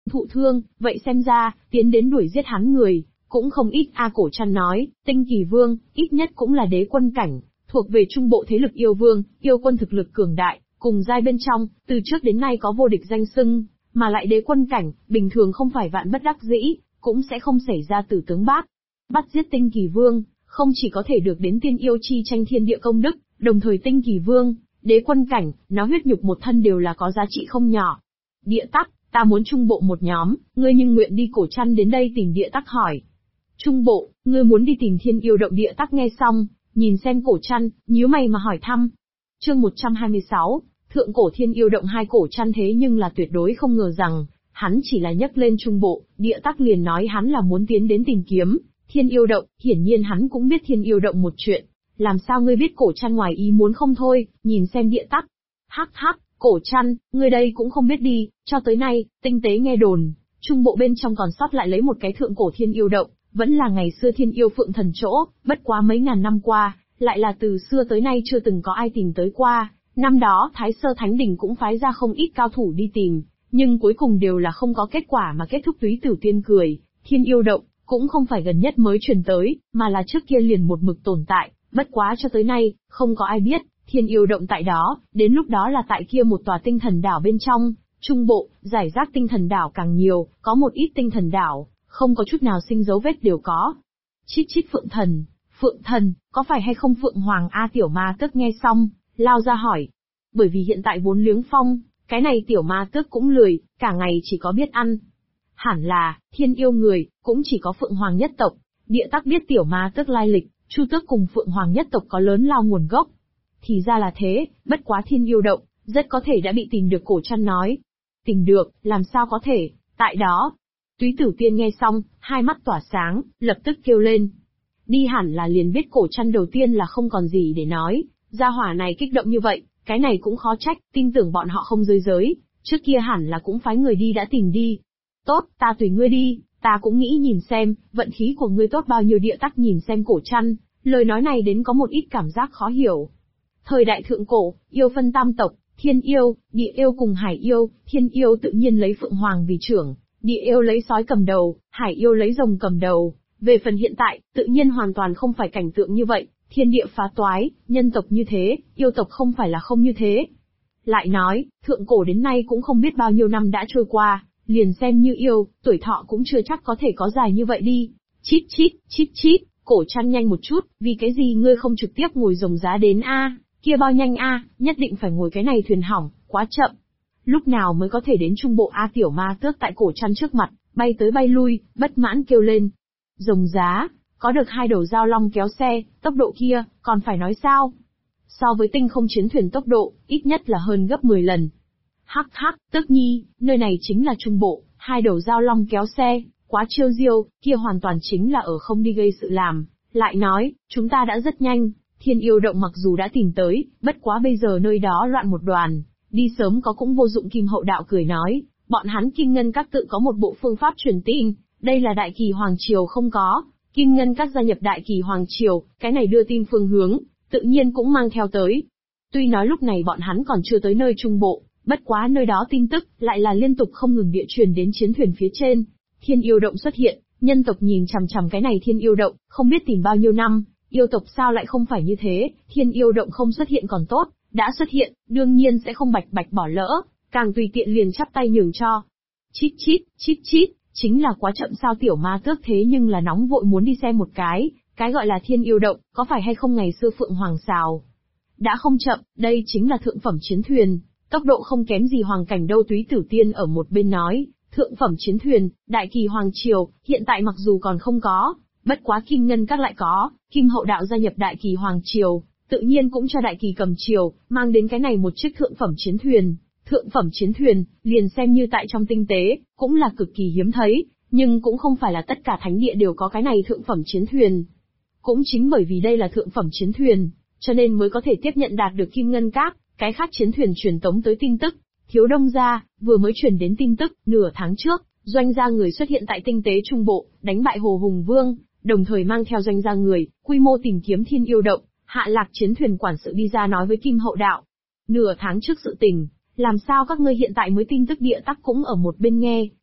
Thụ thương, vậy xem ra, tiến đến đuổi giết hắn người, cũng không ít. Cổ Trăn nói, Tinh Kỳ Vương, ít nhất cũng là đế quân cảnh, thuộc về trung bộ thế lực yêu vương, yêu quân thực lực cường đại, cùng giai bên trong, từ trước đến nay có vô địch danh xưng, mà lại đế quân cảnh, bình thường không phải vạn bất đắc dĩ, cũng sẽ không xảy ra tử tướng bát. Bắt giết Tinh Kỳ Vương, không chỉ có thể được đến tiên yêu chi tranh thiên địa công đức, đồng thời Tinh Kỳ Vương, đế quân cảnh, nó huyết nhục một thân đều là có giá trị không nhỏ. Địa Tắc, ta muốn trung bộ một nhóm, ngươi nhưng nguyện đi. Cổ Trăn đến đây tìm Địa Tắc hỏi. Trung bộ, ngươi muốn đi tìm thiên yêu động. Địa Tắc nghe xong, nhìn xem Cổ Trăn, nhíu mày mà hỏi thăm. Chương 126, Thượng cổ thiên yêu động. Hai Cổ Trăn thế nhưng là tuyệt đối không ngờ rằng, hắn chỉ là nhấc lên trung bộ, Địa Tắc liền nói hắn là muốn tiến đến tìm kiếm thiên yêu động. Hiển nhiên hắn cũng biết thiên yêu động một chuyện. Làm sao ngươi biết? Cổ Trăn ngoài ý muốn không thôi, nhìn xem Địa Tắc. Hắc hắc, Cổ Trăn, ngươi đây cũng không biết đi, cho tới nay, tinh tế nghe đồn, trung bộ bên trong còn sót lại lấy một cái thượng cổ thiên yêu động, vẫn là ngày xưa thiên yêu phượng thần chỗ, bất quá mấy ngàn năm qua, lại là từ xưa tới nay chưa từng có ai tìm tới qua. Năm đó Thái Sơ Thánh Đình cũng phái ra không ít cao thủ đi tìm, nhưng cuối cùng đều là không có kết quả mà kết thúc. Túy Tử Tiên cười, thiên yêu động, cũng không phải gần nhất mới truyền tới, mà là trước kia liền một mực tồn tại, bất quá cho tới nay, không có ai biết, thiên yêu động tại đó, đến lúc đó là tại kia một tòa tinh thần đảo bên trong, trung bộ, giải rác tinh thần đảo càng nhiều, có một ít tinh thần đảo, không có chút nào sinh dấu vết đều có. Chít chít Phượng thần, có phải hay không Phượng Hoàng? Tiểu ma tước nghe xong, lao ra hỏi. Bởi vì hiện tại vốn liếng phong, cái này tiểu ma tước cũng lười, cả ngày chỉ có biết ăn. Hẳn là, thiên yêu người, cũng chỉ có Phượng Hoàng nhất tộc. Địa Tắc biết tiểu ma tước lai lịch, Chu Tước cùng Phượng Hoàng nhất tộc có lớn lao nguồn gốc. Thì ra là thế, bất quá thiên yêu động, rất có thể đã bị tìm được. Cổ Trăn nói. Tìm được, làm sao có thể, tại đó. Túy Tử Tiên nghe xong, hai mắt tỏa sáng, lập tức kêu lên. Đi hẳn là liền biết. Cổ Trăn đầu tiên là không còn gì để nói, gia hỏa này kích động như vậy, cái này cũng khó trách, tin tưởng bọn họ không rơi giới, trước kia hẳn là cũng phái người đi đã tìm đi. Tốt, ta tùy ngươi đi, ta cũng nghĩ nhìn xem, vận khí của ngươi tốt bao nhiêu. Địa Tắc nhìn xem Cổ Trăn, lời nói này đến có một ít cảm giác khó hiểu. Thời đại thượng cổ, yêu phân tam tộc, thiên yêu, địa yêu cùng hải yêu. Thiên yêu tự nhiên lấy Phượng Hoàng vì trưởng, địa yêu lấy sói cầm đầu, hải yêu lấy rồng cầm đầu. Về phần hiện tại, tự nhiên hoàn toàn không phải cảnh tượng như vậy, thiên địa phá toái, nhân tộc như thế, yêu tộc không phải là không như thế. Lại nói, thượng cổ đến nay cũng không biết bao nhiêu năm đã trôi qua, liền xem như yêu, tuổi thọ cũng chưa chắc có thể có dài như vậy đi. Chít chít, Cổ Trăn nhanh một chút, vì cái gì ngươi không trực tiếp ngồi rồng giá đến kia bao nhanh nhất định phải ngồi cái này thuyền hỏng, quá chậm. Lúc nào mới có thể đến trung bộ? Tiểu ma tước tại Cổ Trăn trước mặt, bay tới bay lui, bất mãn kêu lên. Rồng giá, có được 2 đầu giao long kéo xe, tốc độ kia, còn phải nói sao? So với tinh không chiến thuyền tốc độ, ít nhất là hơn gấp 10 lần. Hắc hắc, Tước Nhi, nơi này chính là trung bộ, 2 đầu giao long kéo xe, quá chiêu diêu, kia hoàn toàn chính là ở không đi gây sự làm. Lại nói, chúng ta đã rất nhanh, thiên yêu động mặc dù đã tìm tới, bất quá bây giờ nơi đó loạn một đoàn, đi sớm có cũng vô dụng. Kim Hậu Đạo cười nói, bọn hắn Kim Ngân Các tự có một bộ phương pháp truyền tin, đây là Đại Kỳ Hoàng Triều không có, Kim Ngân Các gia nhập Đại Kỳ Hoàng Triều, cái này đưa tin phương hướng, tự nhiên cũng mang theo tới. Tuy nói lúc này bọn hắn còn chưa tới nơi trung bộ, bất quá nơi đó tin tức lại là liên tục không ngừng địa truyền đến chiến thuyền phía trên. Thiên yêu động xuất hiện, nhân tộc nhìn chằm chằm cái này thiên yêu động, không biết tìm bao nhiêu năm, yêu tộc sao lại không phải như thế, thiên yêu động không xuất hiện còn tốt, đã xuất hiện, đương nhiên sẽ không bạch bạch bỏ lỡ, càng tùy tiện liền chắp tay nhường cho. Chít chít, chính là quá chậm sao? Tiểu ma tước thế nhưng là nóng vội muốn đi xem một cái gọi là thiên yêu động, có phải hay không ngày xưa Phượng Hoàng xào. Đã không chậm, đây chính là thượng phẩm chiến thuyền, tốc độ không kém gì hoàng cảnh đâu. Túy Tử Tiên ở một bên nói, thượng phẩm chiến thuyền, Đại Kỳ Hoàng Triều, hiện tại mặc dù còn không có, bất quá Kim Ngân Các lại có, Kim Hậu Đạo gia nhập Đại Kỳ Hoàng Triều, tự nhiên cũng cho Đại Kỳ Cầm Triều, mang đến cái này một chiếc thượng phẩm chiến thuyền. Thượng phẩm chiến thuyền, liền xem như tại trong tinh tế, cũng là cực kỳ hiếm thấy, nhưng cũng không phải là tất cả thánh địa đều có cái này thượng phẩm chiến thuyền. Cũng chính bởi vì đây là thượng phẩm chiến thuyền, cho nên mới có thể tiếp nhận đạt được Kim Ngân Các, cái khác chiến thuyền truyền tống tới tin tức. Thiếu Đông gia, vừa mới truyền đến tin tức, nửa tháng trước, doanh gia người xuất hiện tại tinh tế trung bộ, đánh bại Hồ Hùng Vương, đồng thời mang theo doanh gia người, quy mô tìm kiếm thiên yêu động, hạ lạc chiến thuyền quản sự đi ra nói với Kim Hậu Đạo. Nửa tháng trước sự tình, làm sao các ngươi hiện tại mới tin tức? Địa Tắc cũng ở một bên nghe,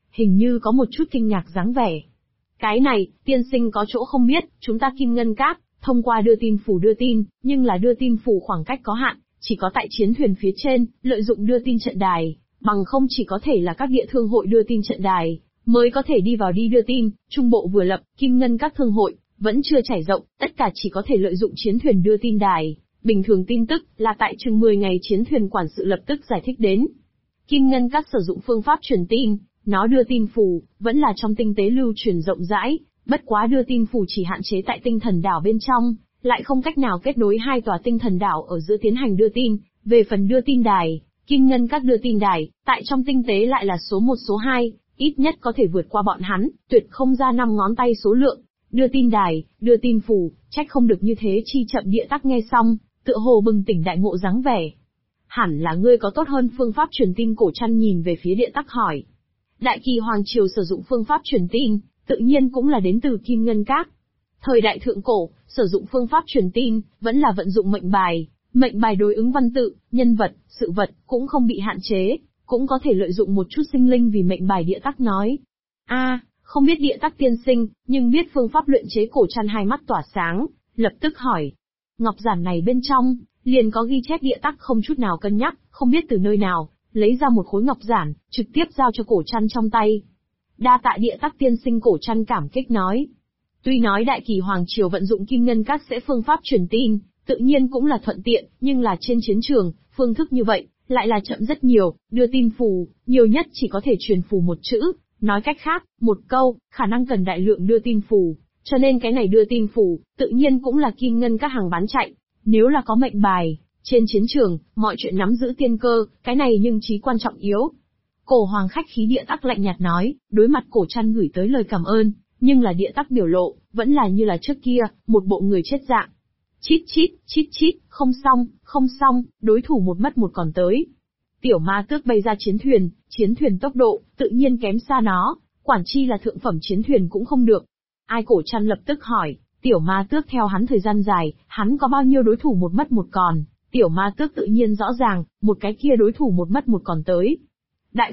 hình như có một chút kinh ngạc dáng vẻ. Cái này, tiên sinh có chỗ không biết, chúng ta Kim Ngân Các, thông qua đưa tin phủ đưa tin, nhưng là đưa tin phủ khoảng cách có hạn, chỉ có tại chiến thuyền phía trên, lợi dụng đưa tin trận đài, bằng không chỉ có thể là các địa thương hội đưa tin trận đài, mới có thể đi vào đi đưa tin, trung bộ vừa lập, Kim Ngân Các thương hội, vẫn chưa trải rộng, tất cả chỉ có thể lợi dụng chiến thuyền đưa tin đài. Bình thường tin tức là tại chừng 10 ngày chiến thuyền quản sự lập tức giải thích đến. Kim Ngân Các sử dụng phương pháp truyền tin, nó đưa tin phủ, vẫn là trong tinh tế lưu truyền rộng rãi, bất quá đưa tin phủ chỉ hạn chế tại tinh thần đảo bên trong, lại không cách nào kết nối hai tòa tinh thần đảo ở giữa tiến hành đưa tin. Về phần đưa tin đài, Kim Ngân Các đưa tin đài, tại trong tinh tế lại là số 1 số 2, ít nhất có thể vượt qua bọn hắn, tuyệt không ra 5 ngón tay số lượng. Đưa tin đài, đưa tin phủ, trách không được như thế chi chậm. Địa Tắc nghe xong, tựa hồ bừng tỉnh đại ngộ dáng vẻ. Hẳn là ngươi có tốt hơn phương pháp truyền tin. Cổ Trăn nhìn về phía Địa Tắc hỏi. Đại Kỳ Hoàng Triều sử dụng phương pháp truyền tin, tự nhiên cũng là đến từ Kim Ngân Các. Thời đại thượng cổ, sử dụng phương pháp truyền tin, vẫn là vận dụng mệnh bài. Mệnh bài đối ứng văn tự, nhân vật, sự vật, cũng không bị hạn chế, cũng có thể lợi dụng một chút sinh linh vì mệnh bài. Địa Tắc nói. Không biết Địa Tắc tiên sinh, nhưng biết phương pháp luyện chế. Cổ Trăn hai mắt tỏa sáng, lập tức hỏi. Ngọc giản này bên trong, liền có ghi chép. Địa Tắc không chút nào cân nhắc, không biết từ nơi nào, lấy ra một khối ngọc giản, trực tiếp giao cho Cổ Trăn trong tay. Đa tạ Địa Tắc tiên sinh. Cổ Trăn cảm kích nói. Tuy nói Đại Kỳ Hoàng Triều vận dụng Kim Ngân Các sẽ phương pháp truyền tin, tự nhiên cũng là thuận tiện, nhưng là trên chiến trường, phương thức như vậy, lại là chậm rất nhiều. Đưa tin phù, nhiều nhất chỉ có thể truyền phù một chữ, nói cách khác, một câu, khả năng cần đại lượng đưa tin phù, cho nên cái này đưa tin phù, tự nhiên cũng là Kim Ngân Các hàng bán chạy. Nếu là có mệnh bài, trên chiến trường, mọi chuyện nắm giữ tiên cơ, cái này nhưng chí quan trọng yếu. Cổ Hoàng khách khí. Địa Tắc lạnh nhạt nói, đối mặt Cổ Trăn gửi tới lời cảm ơn, nhưng là Địa Tắc biểu lộ, vẫn là như là trước kia, một bộ người chết dạng. Chít chít, không xong, đối thủ một mất một còn tới. Tiểu Ma Tước bay ra chiến thuyền tốc độ, tự nhiên kém xa nó, quản chi là thượng phẩm chiến thuyền cũng không được. Ai? Cổ Trăn lập tức hỏi. Tiểu Ma Tước theo hắn thời gian dài, hắn có bao nhiêu đối thủ một mất một còn, Tiểu Ma Tước tự nhiên rõ ràng, một cái kia đối thủ một mất một còn tới. Đại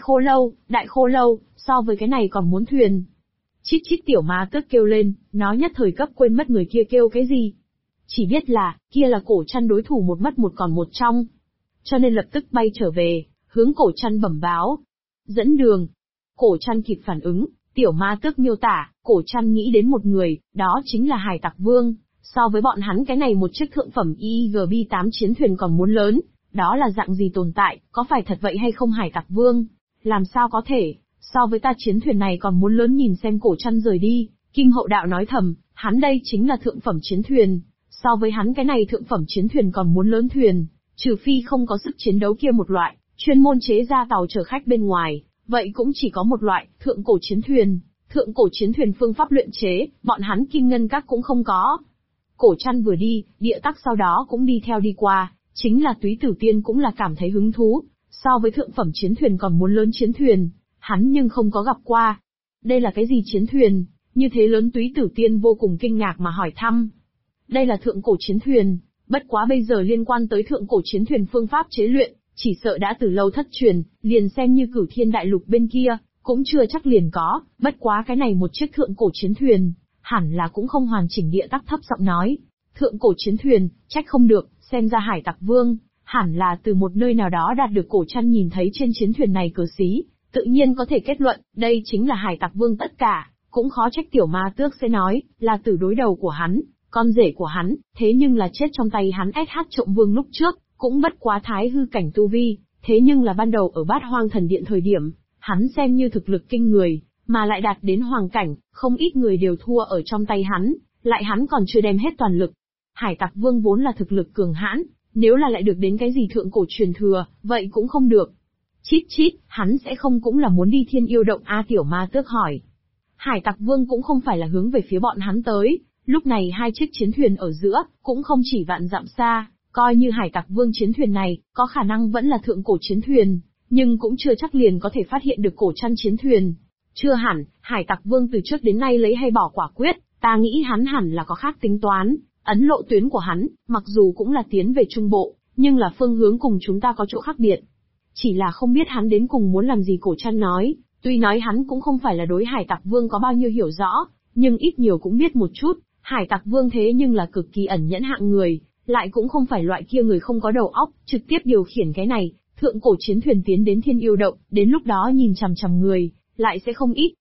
khô lâu, so với cái này còn muốn thuyền. Chít chít. Tiểu Ma Tước kêu lên, nó nhất thời cấp quên mất người kia kêu cái gì. Chỉ biết là, kia là Cổ Trăn đối thủ một mất một còn một trong. Cho nên lập tức bay trở về, hướng Cổ Trăn bẩm báo. Dẫn đường. Cổ Trăn kịp phản ứng, Tiểu Ma Tước miêu tả, Cổ Trăn nghĩ đến một người, đó chính là Hải Tặc Vương. So với bọn hắn cái này một chiếc thượng phẩm IGB-8 chiến thuyền còn muốn lớn, đó là dạng gì tồn tại, có phải thật vậy hay không? Hải Tặc Vương, làm sao có thể, so với ta chiến thuyền này còn muốn lớn. Nhìn xem Cổ Trăn rời đi, Kim Hậu Đạo nói thầm, hắn đây chính là thượng phẩm chiến thuyền, so với hắn cái này thượng phẩm chiến thuyền còn muốn lớn thuyền, trừ phi không có sức chiến đấu kia một loại, chuyên môn chế ra tàu chở khách bên ngoài, vậy cũng chỉ có một loại, thượng cổ chiến thuyền. Thượng cổ chiến thuyền phương pháp luyện chế, bọn hắn Kim Ngân Các cũng không có. Cổ Trăn vừa đi, Địa Tắc sau đó cũng đi theo đi qua, chính là Túy Tử Tiên cũng là cảm thấy hứng thú, so với thượng phẩm chiến thuyền còn muốn lớn chiến thuyền, hắn nhưng không có gặp qua. Đây là cái gì chiến thuyền, như thế lớn? Túy Tử Tiên vô cùng kinh ngạc mà hỏi thăm. Đây là thượng cổ chiến thuyền, bất quá bây giờ liên quan tới thượng cổ chiến thuyền phương pháp chế luyện, chỉ sợ đã từ lâu thất truyền, liền xem như Cửu Thiên Đại Lục bên kia, cũng chưa chắc liền có, bất quá cái này một chiếc thượng cổ chiến thuyền, hẳn là cũng không hoàn chỉnh. Địa Tắc thấp giọng nói, thượng cổ chiến thuyền, trách không được, xem ra Hải Tặc Vương, hẳn là từ một nơi nào đó đạt được. Cổ Trăn nhìn thấy trên chiến thuyền này cờ xí, tự nhiên có thể kết luận, đây chính là Hải Tặc Vương tất cả, cũng khó trách Tiểu Ma Tước sẽ nói, là tử đối đầu của hắn, con rể của hắn, thế nhưng là chết trong tay hắn. SH Trộm Vương lúc trước, cũng bất quá thái hư cảnh tu vi, thế nhưng là ban đầu ở Bát Hoang Thần Điện thời điểm, hắn xem như thực lực kinh người, mà lại đạt đến hoàng cảnh, không ít người đều thua ở trong tay hắn, lại hắn còn chưa đem hết toàn lực. Hải Tặc Vương vốn là thực lực cường hãn, nếu là lại được đến cái gì thượng cổ truyền thừa, vậy cũng không được. Chít, hắn sẽ không cũng là muốn đi Thiên Yêu Động a? Tiểu Ma Tước hỏi. Hải Tặc Vương cũng không phải là hướng về phía bọn hắn tới, lúc này hai chiếc chiến thuyền ở giữa, cũng không chỉ vạn dặm xa, coi như Hải Tặc Vương chiến thuyền này, có khả năng vẫn là thượng cổ chiến thuyền, nhưng cũng chưa chắc liền có thể phát hiện được Cổ Trăn chiến thuyền. Chưa hẳn, Hải Tặc Vương từ trước đến nay lấy hay bỏ quả quyết, ta nghĩ hắn hẳn là có khác tính toán. Ấn lộ tuyến của hắn, mặc dù cũng là tiến về Trung Bộ, nhưng là phương hướng cùng chúng ta có chỗ khác biệt. Chỉ là không biết hắn đến cùng muốn làm gì. Cổ Trăn nói, Tuy nói hắn cũng không phải là đối Hải Tặc Vương có bao nhiêu hiểu rõ, nhưng ít nhiều cũng biết một chút, Hải Tặc Vương thế nhưng là cực kỳ ẩn nhẫn hạng người, lại cũng không phải loại kia người không có đầu óc, trực tiếp điều khiển cái này, thượng cổ chiến thuyền tiến đến Thiên Yêu Động, đến lúc đó nhìn chằm chằm người, lại sẽ không ít.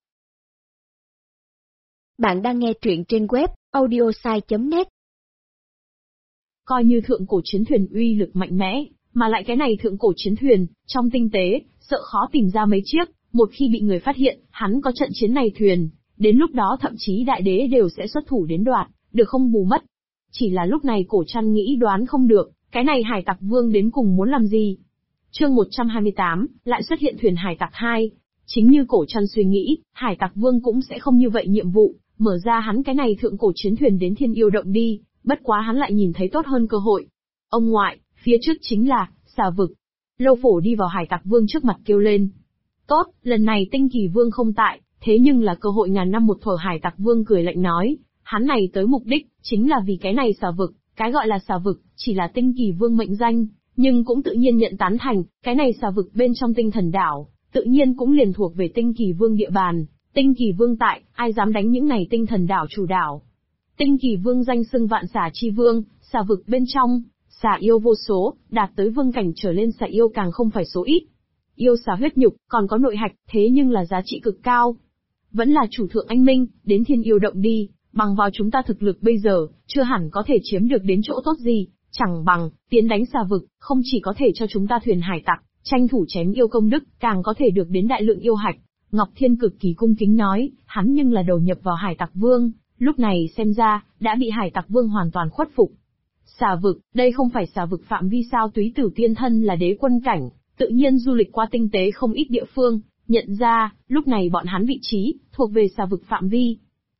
Bạn đang nghe truyện trên web audiosai.net. Coi như thượng cổ chiến thuyền uy lực mạnh mẽ, mà lại cái này thượng cổ chiến thuyền, trong tinh tế, sợ khó tìm ra mấy chiếc, một khi bị người phát hiện, hắn có trận chiến này thuyền, đến lúc đó thậm chí đại đế đều sẽ xuất thủ đến đoạt, được không bù mất. Chỉ là lúc này Cổ Trăn nghĩ đoán không được, cái này Hải Tặc Vương đến cùng muốn làm gì. Chương 128, lại xuất hiện thuyền Hải Tặc 2. Chính như Cổ Trăn suy nghĩ, Hải Tặc Vương cũng sẽ không như vậy nhiệm vụ, mở ra hắn cái này thượng cổ chiến thuyền đến Thiên Yêu Động đi, bất quá hắn lại nhìn thấy tốt hơn cơ hội. Ông ngoại, phía trước chính là Xà Vực. Lâu Phổ đi vào Hải Tặc Vương trước mặt kêu lên. Tốt, lần này Tinh Kỳ Vương không tại, thế nhưng là cơ hội ngàn năm một thuở. Hải Tặc Vương cười lạnh nói, hắn này tới mục đích, chính là vì cái này Xà Vực, cái gọi là Xà Vực, chỉ là Tinh Kỳ Vương mệnh danh, nhưng cũng tự nhiên nhận tán thành, cái này Xà Vực bên trong Tinh Thần Đảo, tự nhiên cũng liền thuộc về Tinh Kỳ Vương địa bàn, Tinh Kỳ Vương tại, ai dám đánh những này Tinh Thần Đảo chủ đảo. Tinh Kỳ Vương danh xưng vạn xà chi vương, Xà Vực bên trong, xà yêu vô số, đạt tới vương cảnh trở lên xà yêu càng không phải số ít. Yêu xà huyết nhục, còn có nội hạch, thế nhưng là giá trị cực cao. Vẫn là chủ thượng anh minh, đến Thiên Yêu Động đi, bằng vào chúng ta thực lực bây giờ, chưa hẳn có thể chiếm được đến chỗ tốt gì, chẳng bằng, tiến đánh Xà Vực, không chỉ có thể cho chúng ta thuyền hải tặc, tranh thủ chém yêu công đức, càng có thể được đến đại lượng yêu hạch. Ngọc Thiên cực kỳ cung kính nói, hắn nhưng là đầu nhập vào Hải Tặc Vương, lúc này xem ra, đã bị Hải Tặc Vương hoàn toàn khuất phục. Xà Vực, đây không phải Xà Vực phạm vi sao? Túy Tử tiên thân là đế quân cảnh, tự nhiên du lịch qua tinh tế không ít địa phương, nhận ra, lúc này bọn hắn vị trí, thuộc về Xà Vực phạm vi.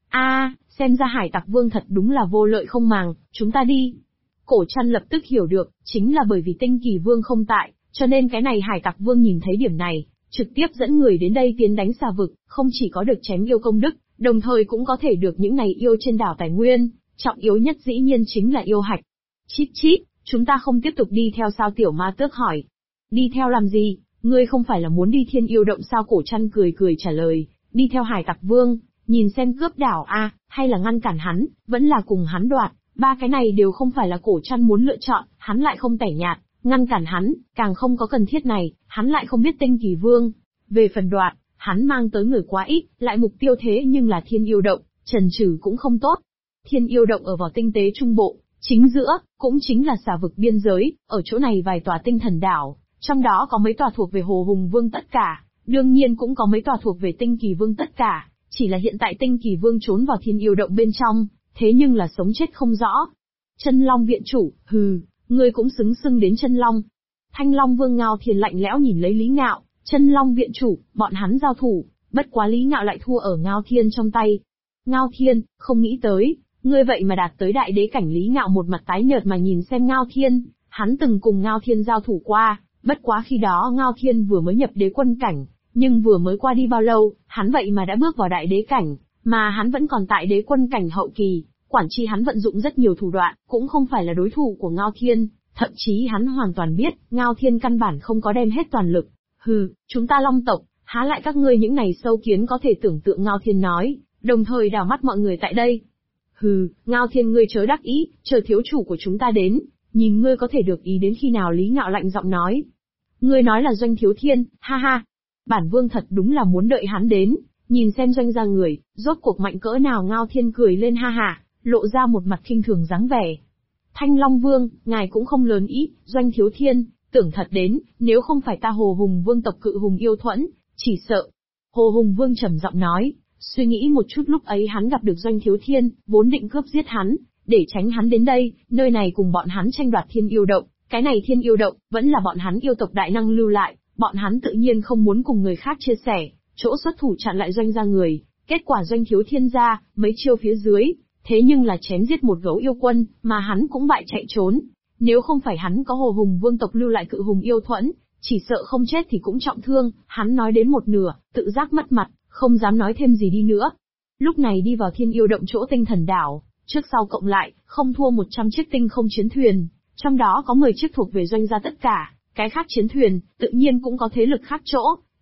Xem ra Hải Tặc Vương thật đúng là vô lợi không màng, chúng ta đi. Cổ Trăn lập tức hiểu được, chính là bởi vì Tinh Kỳ Vương không tại, cho nên cái này Hải Tặc Vương nhìn thấy điểm này, trực tiếp dẫn người đến đây tiến đánh Xà Vực, không chỉ có được chém yêu công đức, đồng thời cũng có thể được những này yêu trên đảo tài nguyên, trọng yếu nhất dĩ nhiên chính là yêu hạch. Chít chít, chúng ta không tiếp tục đi theo sao? Tiểu Ma Tước hỏi. Đi theo làm gì, ngươi không phải là muốn đi Thiên Yêu Động sao? Cổ Trăn cười cười trả lời, đi theo Hải Tặc Vương, nhìn xem cướp đảo hay là ngăn cản hắn, vẫn là cùng hắn đoạt, ba cái này đều không phải là Cổ Trăn muốn lựa chọn, hắn lại không tẻ nhạt, ngăn cản hắn, càng không có cần thiết này, hắn lại không biết Tinh Kỳ Vương. Về phần đoạt, hắn mang tới người quá ít, lại mục tiêu thế nhưng là Thiên Yêu Động, chần chừ cũng không tốt. Thiên Yêu Động ở vào tinh tế trung bộ, chính giữa, cũng chính là Xà Vực biên giới, ở chỗ này vài tòa tinh thần đảo, trong đó có mấy tòa thuộc về Hồ Hùng Vương tất cả, đương nhiên cũng có mấy tòa thuộc về Tinh Kỳ Vương tất cả, chỉ là hiện tại Tinh Kỳ Vương trốn vào Thiên Yêu Động bên trong, thế nhưng là sống chết không rõ. Chân Long viện chủ, ngươi cũng xứng xưng đến Chân Long. Thanh Long Vương Ngao Thiên lạnh lẽo nhìn lấy Lý Ngạo, Chân Long viện chủ, bọn hắn giao thủ, bất quá Lý Ngạo lại thua ở Ngao Thiên trong tay. Ngao Thiên, không nghĩ tới, ngươi vậy mà đạt tới đại đế cảnh. Lý Ngạo một mặt tái nhợt mà nhìn xem Ngao Thiên, hắn từng cùng Ngao Thiên giao thủ qua, bất quá khi đó Ngao Thiên vừa mới nhập đế quân cảnh, nhưng vừa mới qua đi bao lâu, hắn vậy mà đã bước vào đại đế cảnh, mà hắn vẫn còn tại đế quân cảnh hậu kỳ, quản chi hắn vận dụng rất nhiều thủ đoạn, cũng không phải là đối thủ của Ngao Thiên, thậm chí hắn hoàn toàn biết, Ngao Thiên căn bản không có đem hết toàn lực. Chúng ta Long tộc, há lại các ngươi những này sâu kiến có thể tưởng tượng? Ngao Thiên nói, đồng thời đảo mắt mọi người tại đây. Ngao Thiên ngươi chớ đắc ý, chờ thiếu chủ của chúng ta đến, nhìn ngươi có thể được ý đến khi nào? Lý Ngạo lạnh giọng nói. Ngươi nói là Doanh Thiếu Thiên, ha. Bản vương thật đúng là muốn đợi hắn đến, nhìn xem Doanh gia người, rốt cuộc mạnh cỡ nào. Ngao Thiên cười lên ha, lộ ra một mặt khinh thường dáng vẻ. Thanh Long Vương, ngài cũng không lớn ý, Doanh Thiếu Thiên, tưởng thật đến, nếu không phải ta Hồ Hùng Vương tộc cự hùng yêu thuẫn, chỉ sợ. Hồ Hùng Vương trầm giọng nói, suy nghĩ một chút lúc ấy hắn gặp được Doanh Thiếu Thiên, vốn định cướp giết hắn, để tránh hắn đến đây, nơi này cùng bọn hắn tranh đoạt Thiên Yêu Động, cái này Thiên Yêu Động, vẫn là bọn hắn yêu tộc đại năng lưu lại, bọn hắn tự nhiên không muốn cùng người khác chia sẻ, chỗ xuất thủ chặn lại Doanh gia người, kết quả Doanh Thiếu Thiên ra, mấy chiêu phía dưới, thế nhưng là chém giết một gấu yêu quân, mà hắn cũng bại chạy trốn. Nếu không phải hắn có Hồ Hùng Vương tộc lưu lại cự hùng yêu thuẫn, chỉ sợ không chết thì cũng trọng thương. Hắn nói đến một nửa, tự giác mất mặt, không dám nói thêm gì đi nữa. Lúc này đi vào Thiên Yêu Động chỗ tinh thần đảo, trước sau cộng lại, không thua 100 chiếc tinh không chiến thuyền, trong đó có 10 chiếc thuộc về Doanh gia tất cả, cái khác chiến thuyền, tự nhiên cũng có thế lực khác chỗ,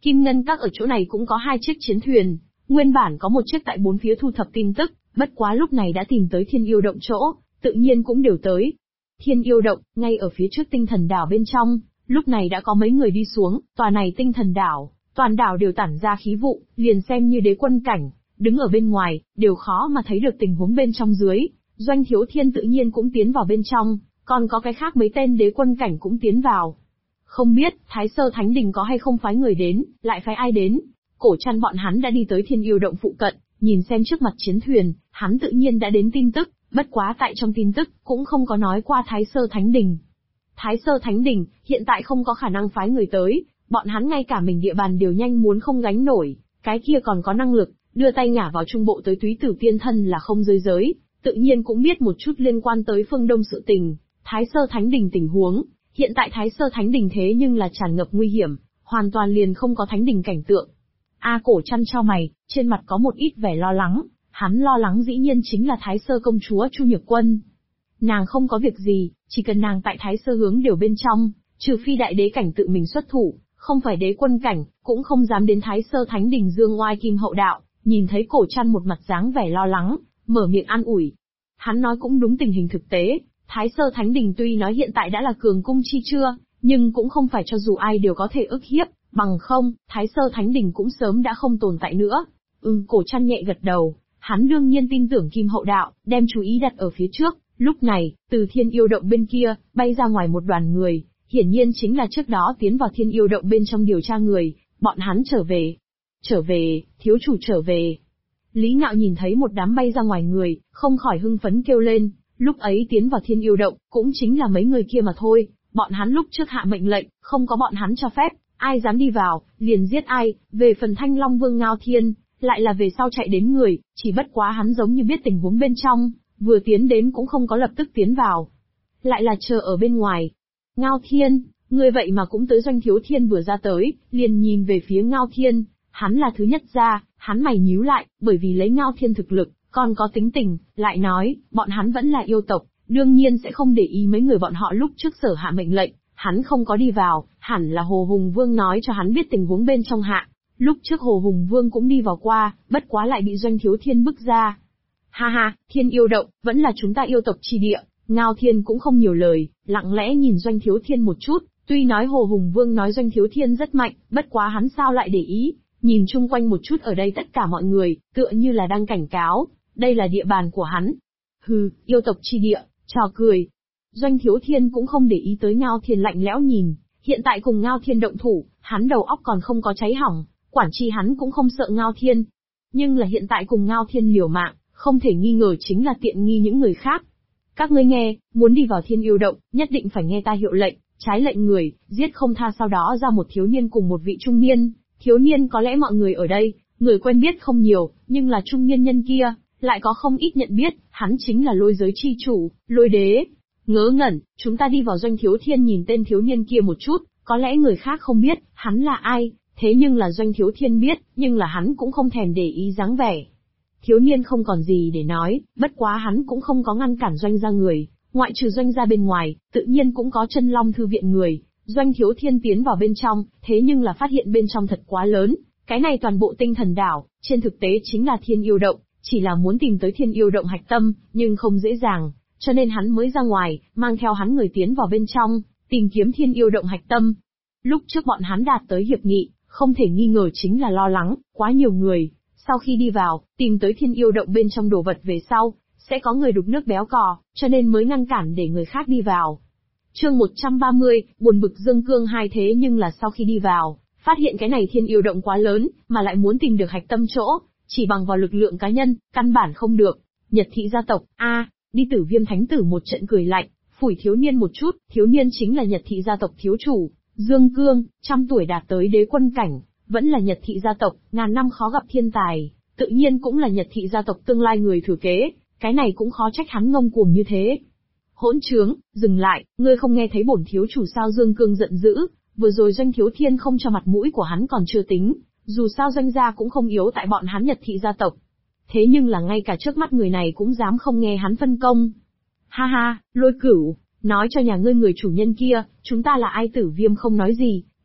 Kim Ngân Các ở chỗ này cũng có 2 chiếc chiến thuyền, nguyên bản có một chiếc tại bốn phía thu thập tin tức, bất quá lúc này đã tìm tới Thiên Yêu Động chỗ, tự nhiên cũng đều tới. Thiên Yêu Động, ngay ở phía trước Tinh Thần Đảo bên trong, lúc này đã có mấy người đi xuống, tòa này Tinh Thần Đảo, toàn đảo đều tản ra khí vụ, liền xem như đế quân cảnh, đứng ở bên ngoài, đều khó mà thấy được tình huống bên trong dưới. Doanh Thiếu Thiên tự nhiên cũng tiến vào bên trong, còn có cái khác mấy tên đế quân cảnh cũng tiến vào. Không biết, Thái Sơ Thánh Đình có hay không phái người đến, lại phái ai đến? Cổ Trăn bọn hắn đã đi tới Thiên Yêu Động phụ cận, nhìn xem trước mặt chiến thuyền, hắn tự nhiên đã đến tin tức, bất quá tại trong tin tức, cũng không có nói qua Thái Sơ Thánh Đình. Thái Sơ Thánh Đình, hiện tại không có khả năng phái người tới, bọn hắn ngay cả mình địa bàn đều nhanh muốn không gánh nổi, cái kia còn có năng lực, đưa tay ngả vào trung bộ tới Túy Tử Tiên Thân là không rơi giới, tự nhiên cũng biết một chút liên quan tới phương Đông sự tình, Thái Sơ Thánh Đình tình huống. Hiện tại Thái Sơ Thánh Đình thế nhưng là tràn ngập nguy hiểm, hoàn toàn liền không có Thánh Đình cảnh tượng. Cổ Trăn chau mày, trên mặt có một ít vẻ lo lắng, hắn lo lắng dĩ nhiên chính là Thái Sơ công chúa Chu Nhược Quân. Nàng không có việc gì, chỉ cần nàng tại Thái Sơ hướng đều bên trong, trừ phi đại đế cảnh tự mình xuất thủ, không phải đế quân cảnh, cũng không dám đến Thái Sơ Thánh Đình dương oai kim hậu đạo. Nhìn thấy Cổ Trăn một mặt dáng vẻ lo lắng, mở miệng an ủi. Hắn nói cũng đúng tình hình thực tế, Thái Sơ Thánh Đình tuy nói hiện tại đã là cường cung chi chưa, nhưng cũng không phải cho dù ai đều có thể ức hiếp, bằng không, Thái Sơ Thánh Đình cũng sớm đã không tồn tại nữa. Cổ Trăn nhẹ gật đầu, hắn đương nhiên tin tưởng Kim Hậu Đạo, đem chú ý đặt ở phía trước. Lúc này, từ Thiên Yêu Động bên kia, bay ra ngoài một đoàn người, hiển nhiên chính là trước đó tiến vào Thiên Yêu Động bên trong điều tra người, bọn hắn trở về. Trở về, thiếu chủ trở về. Lý Ngạo nhìn thấy một đám bay ra ngoài người, không khỏi hưng phấn kêu lên, lúc ấy tiến vào Thiên Yêu Động, cũng chính là mấy người kia mà thôi, bọn hắn lúc trước hạ mệnh lệnh, không có bọn hắn cho phép, ai dám đi vào, liền giết ai, về phần Thanh Long Vương Ngao Thiên, lại là về sau chạy đến người, chỉ bất quá hắn giống như biết tình huống bên trong, vừa tiến đến cũng không có lập tức tiến vào. Lại là chờ ở bên ngoài. Ngao Thiên, người vậy mà cũng tới Doanh Thiếu Thiên vừa ra tới, liền nhìn về phía Ngao Thiên, hắn là thứ nhất ra, hắn mày nhíu lại, bởi vì lấy Ngao Thiên thực lực, còn có tính tình, lại nói, bọn hắn vẫn là yêu tộc, đương nhiên sẽ không để ý mấy người bọn họ lúc trước sở hạ mệnh lệnh, hắn không có đi vào, hẳn là Hồ Hùng Vương nói cho hắn biết tình huống bên trong hạ. Lúc trước Hồ Hùng Vương cũng đi vào qua, bất quá lại bị Doanh Thiếu Thiên bức ra. Ha ha, Thiên Yêu Động, vẫn là chúng ta yêu tộc chi địa, Ngao Thiên cũng không nhiều lời, lặng lẽ nhìn Doanh Thiếu Thiên một chút, tuy nói Hồ Hùng Vương nói Doanh Thiếu Thiên rất mạnh, bất quá hắn sao lại để ý, nhìn chung quanh một chút ở đây tất cả mọi người, tựa như là đang cảnh cáo, đây là địa bàn của hắn. Hừ, yêu tộc chi địa, trò cười. Doanh Thiếu Thiên cũng không để ý tới Ngao Thiên lạnh lẽo nhìn, hiện tại cùng Ngao Thiên động thủ, hắn đầu óc còn không có cháy hỏng, quản chi hắn cũng không sợ Ngao Thiên. Nhưng là hiện tại cùng Ngao Thiên liều mạng, không thể nghi ngờ chính là tiện nghi những người khác. Các ngươi nghe, muốn đi vào Thiên Yêu Động, nhất định phải nghe ta hiệu lệnh, trái lệnh người, giết không tha. Sau đó ra một thiếu niên cùng một vị trung niên, thiếu niên có lẽ mọi người ở đây, người quen biết không nhiều, nhưng là trung niên nhân kia, lại có không ít nhận biết, hắn chính là Lôi Giới chi chủ, Lôi Đế. Ngớ ngẩn, chúng ta đi vào. Doanh Thiếu Thiên nhìn tên thiếu niên kia một chút, có lẽ người khác không biết, hắn là ai, thế nhưng là Doanh Thiếu Thiên biết, nhưng là hắn cũng không thèm để ý dáng vẻ. Thiếu niên không còn gì để nói, bất quá hắn cũng không có ngăn cản Doanh gia người, ngoại trừ Doanh gia bên ngoài, tự nhiên cũng có Chân Long thư viện người. Doanh Thiếu Thiên tiến vào bên trong, thế nhưng là phát hiện bên trong thật quá lớn, cái này toàn bộ Tinh Thần Đảo, trên thực tế chính là Thiên Yêu Động, chỉ là muốn tìm tới Thiên Yêu Động hạch tâm, nhưng không dễ dàng, cho nên hắn mới ra ngoài, mang theo hắn người tiến vào bên trong, tìm kiếm Thiên Yêu Động hạch tâm. Lúc trước bọn hắn đạt tới hiệp nghị, không thể nghi ngờ chính là lo lắng, quá nhiều người, sau khi đi vào, tìm tới Thiên Yêu Động bên trong đồ vật về sau, sẽ có người đục nước béo cò, cho nên mới ngăn cản để người khác đi vào. Chương 130, buồn bực Dương Cương hai. Thế nhưng là sau khi đi vào, phát hiện cái này Thiên Yêu Động quá lớn, mà lại muốn tìm được hạch tâm chỗ, chỉ bằng vào lực lượng cá nhân, căn bản không được. Nhật thị gia tộc, đi Tử Viêm Thánh Tử một trận cười lạnh, phủi thiếu niên một chút, thiếu niên chính là Nhật thị gia tộc thiếu chủ, Dương Cương, trăm tuổi đạt tới đế quân cảnh, vẫn là Nhật thị gia tộc, ngàn năm khó gặp thiên tài, tự nhiên cũng là Nhật thị gia tộc tương lai người thừa kế, cái này cũng khó trách hắn ngông cuồng như thế. Hỗn trướng, dừng lại, ngươi không nghe thấy bổn thiếu chủ sao? Dương Cương giận dữ, vừa rồi Doanh Thiếu Thiên không cho mặt mũi của hắn còn chưa tính, dù sao Doanh gia cũng không yếu tại bọn hắn Nhật thị gia tộc. Thế nhưng là ngay cả trước mắt người này cũng dám không nghe hắn phân công. Ha ha, Lôi Cửu, nói cho nhà ngươi người chủ nhân kia, chúng ta là ai? Tử Viêm không nói gì,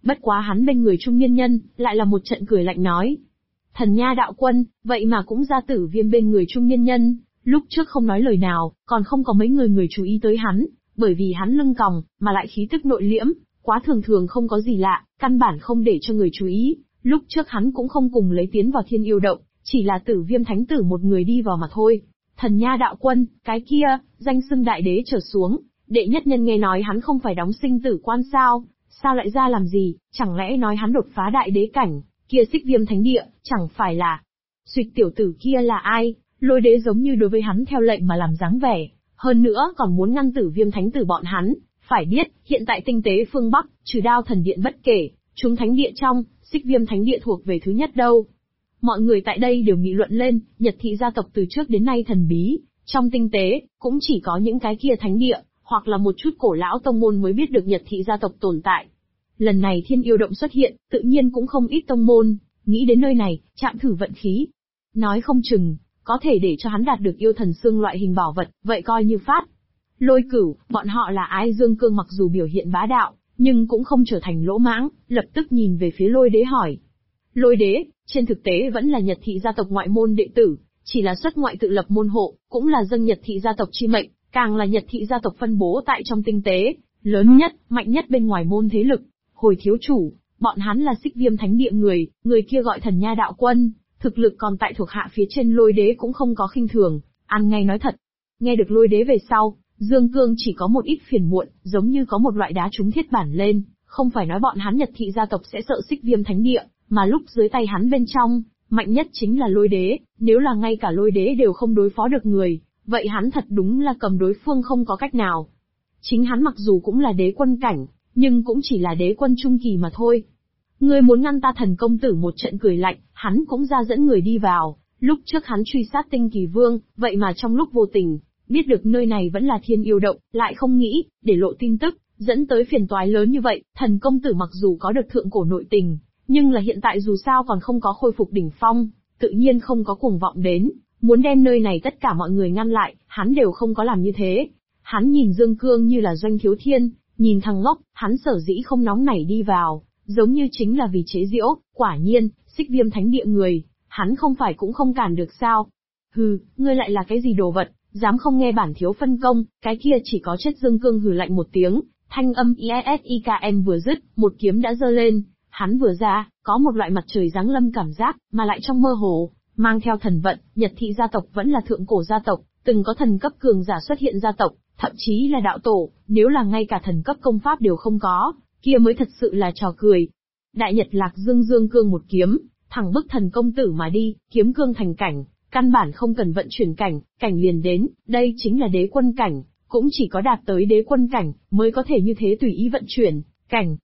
bất quá hắn bên người trung niên nhân, lại là một trận cười lạnh nói. Thần nha đạo quân, vậy mà cũng ra Tử Viêm bên người trung niên nhân, lúc trước không nói lời nào, còn không có mấy người chú ý tới hắn, bởi vì hắn lưng còng, mà lại khí tức nội liễm, quá thường không có gì lạ, căn bản không để cho người chú ý. Lúc trước hắn cũng không cùng lấy tiến vào Thiên Yêu Động, chỉ là Tử Viêm thánh tử một người đi vào mà thôi. Thần nha đạo quân, cái kia, danh xưng đại đế trở xuống, đệ nhất nhân nghe nói hắn không phải đóng sinh tử quan sao, sao lại ra làm gì, chẳng lẽ nói hắn đột phá đại đế cảnh, kia Xích Viêm thánh địa, chẳng phải là... Xuyệt tiểu tử kia là ai? Lôi đế giống như đối với hắn theo lệnh mà làm dáng vẻ, hơn nữa còn muốn ngăn Tử Viêm thánh tử bọn hắn. Phải biết, hiện tại tinh tế phương Bắc, trừ Đao thần điện bất kể, chúng thánh địa trong, Xích Viêm thánh địa thuộc về thứ nhất đâu. Mọi người tại đây đều nghị luận lên, Nhật thị gia tộc từ trước đến nay thần bí, trong tinh tế, cũng chỉ có những cái kia thánh địa, hoặc là một chút cổ lão tông môn mới biết được Nhật thị gia tộc tồn tại. Lần này Thiên Yêu Động xuất hiện, tự nhiên cũng không ít tông môn, nghĩ đến nơi này, chạm thử vận khí. Nói không chừng, có thể để cho hắn đạt được yêu thần xương loại hình bảo vật, vậy coi như phát. Lôi Cửu, bọn họ là ai? Dương Cương mặc dù biểu hiện bá đạo, nhưng cũng không trở thành lỗ mãng, lập tức nhìn về phía Lôi Đế hỏi. Lôi Đế, trên thực tế vẫn là Nhật thị gia tộc ngoại môn đệ tử, chỉ là xuất ngoại tự lập môn hộ, cũng là dâng Nhật thị gia tộc chi mệnh, càng là Nhật thị gia tộc phân bố tại trong tinh tế, lớn nhất, mạnh nhất bên ngoài môn thế lực. Hồi thiếu chủ, bọn hắn là Xích Viêm thánh địa người kia gọi Thần nha đạo quân, thực lực còn tại thuộc hạ phía trên. Lôi Đế cũng không có khinh thường, ăn ngay nói thật. Nghe được Lôi Đế về sau, Dương Cương chỉ có một ít phiền muộn, giống như có một loại đá trúng thiết bản lên, không phải nói bọn hắn Nhật thị gia tộc sẽ sợ Xích Viêm thánh địa, mà lúc dưới tay hắn bên trong, mạnh nhất chính là Lôi Đế, nếu là ngay cả Lôi Đế đều không đối phó được người, vậy hắn thật đúng là cầm đối phương không có cách nào. Chính hắn mặc dù cũng là đế quân cảnh, nhưng cũng chỉ là đế quân trung kỳ mà thôi. Ngươi muốn ngăn ta? Thần công tử một trận cười lạnh, hắn cũng ra dẫn người đi vào, lúc trước hắn truy sát Tinh Kỳ Vương, vậy mà trong lúc vô tình, biết được nơi này vẫn là Thiên Yêu Động, lại không nghĩ, để lộ tin tức, dẫn tới phiền toái lớn như vậy. Thần công tử mặc dù có được thượng cổ nội tình, nhưng là hiện tại dù sao còn không có khôi phục đỉnh phong, tự nhiên không có cuồng vọng đến, muốn đem nơi này tất cả mọi người ngăn lại, hắn đều không có làm như thế. Hắn nhìn Dương Cương như là Doanh Thiếu Thiên, nhìn thằng ngốc, hắn sở dĩ không nóng nảy đi vào, giống như chính là vì chế giễu. Quả nhiên, Xích Viêm thánh địa người, hắn không phải cũng không cản được sao? Hừ, ngươi lại là cái gì đồ vật, dám không nghe bản thiếu phân công, cái kia chỉ có chết. Dương Cương hừ lạnh một tiếng, thanh âm ISIKM vừa dứt, một kiếm đã giơ lên, hắn vừa ra, có một loại mặt trời giáng lâm cảm giác, mà lại trong mơ hồ, mang theo thần vận. Nhật thị gia tộc vẫn là thượng cổ gia tộc, từng có thần cấp cường giả xuất hiện gia tộc, thậm chí là đạo tổ, nếu là ngay cả thần cấp công pháp đều không có, kia mới thật sự là trò cười. Đại Nhật Lạc Dương, Dương Cương một kiếm, thẳng bức thần công tử mà đi, kiếm cương thành cảnh, căn bản không cần vận chuyển cảnh, cảnh liền đến, đây chính là đế quân cảnh, cũng chỉ có đạt tới đế quân cảnh, mới có thể như thế tùy ý vận chuyển, cảnh.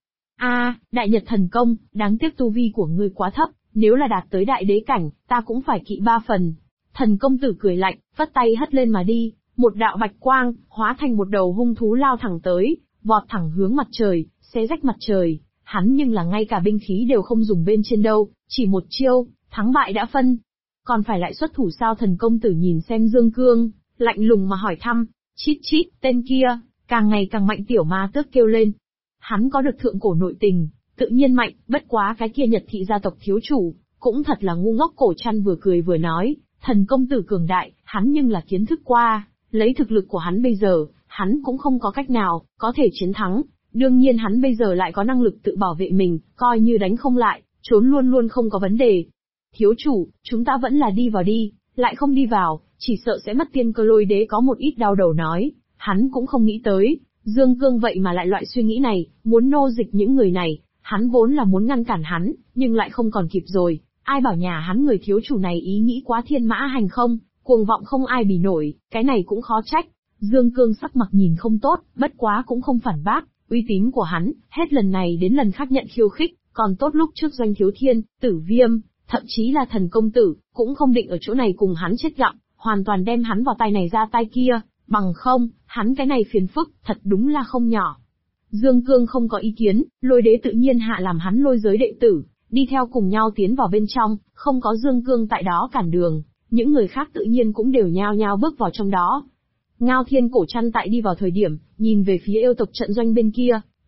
Đại Nhật thần công, đáng tiếc tu vi của ngươi quá thấp, nếu là đạt tới đại đế cảnh, ta cũng phải kỵ 3 phần. Thần công tử cười lạnh, vắt tay hất lên mà đi, một đạo bạch quang, hóa thành một đầu hung thú lao thẳng tới, vọt thẳng hướng mặt trời, xé rách mặt trời. Hắn nhưng là ngay cả binh khí đều không dùng bên trên đâu, chỉ một chiêu, thắng bại đã phân. Còn phải lại xuất thủ sao? Thần công tử nhìn xem Dương Cương, lạnh lùng mà hỏi thăm. Chít chít, tên kia, càng ngày càng mạnh. Tiểu ma tước kêu lên. Hắn có được thượng cổ nội tình, tự nhiên mạnh, bất quá cái kia Nhật thị gia tộc thiếu chủ, cũng thật là ngu ngốc. Cổ Trăn vừa cười vừa nói, thần công tử cường đại, hắn nhưng là kiến thức qua, lấy thực lực của hắn bây giờ, hắn cũng không có cách nào, có thể chiến thắng. Đương nhiên hắn bây giờ lại có năng lực tự bảo vệ mình, coi như đánh không lại, trốn luôn luôn không có vấn đề. Thiếu chủ, chúng ta vẫn là đi vào đi, lại không đi vào, chỉ sợ sẽ mất tiên cơ. Lôi Đế có một ít đau đầu nói, hắn cũng không nghĩ tới, Dương Cương vậy mà lại loại suy nghĩ này, muốn nô dịch những người này, hắn vốn là muốn ngăn cản hắn, nhưng lại không còn kịp rồi, ai bảo nhà hắn người thiếu chủ này ý nghĩ quá thiên mã hành không, cuồng vọng không ai bì nổi, cái này cũng khó trách. Dương Cương sắc mặt nhìn không tốt, bất quá cũng không phản bác, uy tín của hắn, hết lần này đến lần khác nhận khiêu khích, còn tốt lúc trước Doanh Thiếu Thiên, Tử Viêm, thậm chí là thần công tử, cũng không định ở chỗ này cùng hắn chết gặm, hoàn toàn đem hắn vào tay này ra tay kia, bằng không, hắn cái này phiền phức, thật đúng là không nhỏ. Dương Cương không có ý kiến, Lôi Đế tự nhiên hạ làm hắn lôi giới đệ tử, đi theo cùng nhau tiến vào bên trong, không có Dương Cương tại đó cản đường, những người khác tự nhiên cũng đều nhao nhao bước vào trong đó. Ngao Thiên Cổ Trăn tại đi vào thời điểm, nhìn về phía yêu tộc trận doanh bên kia,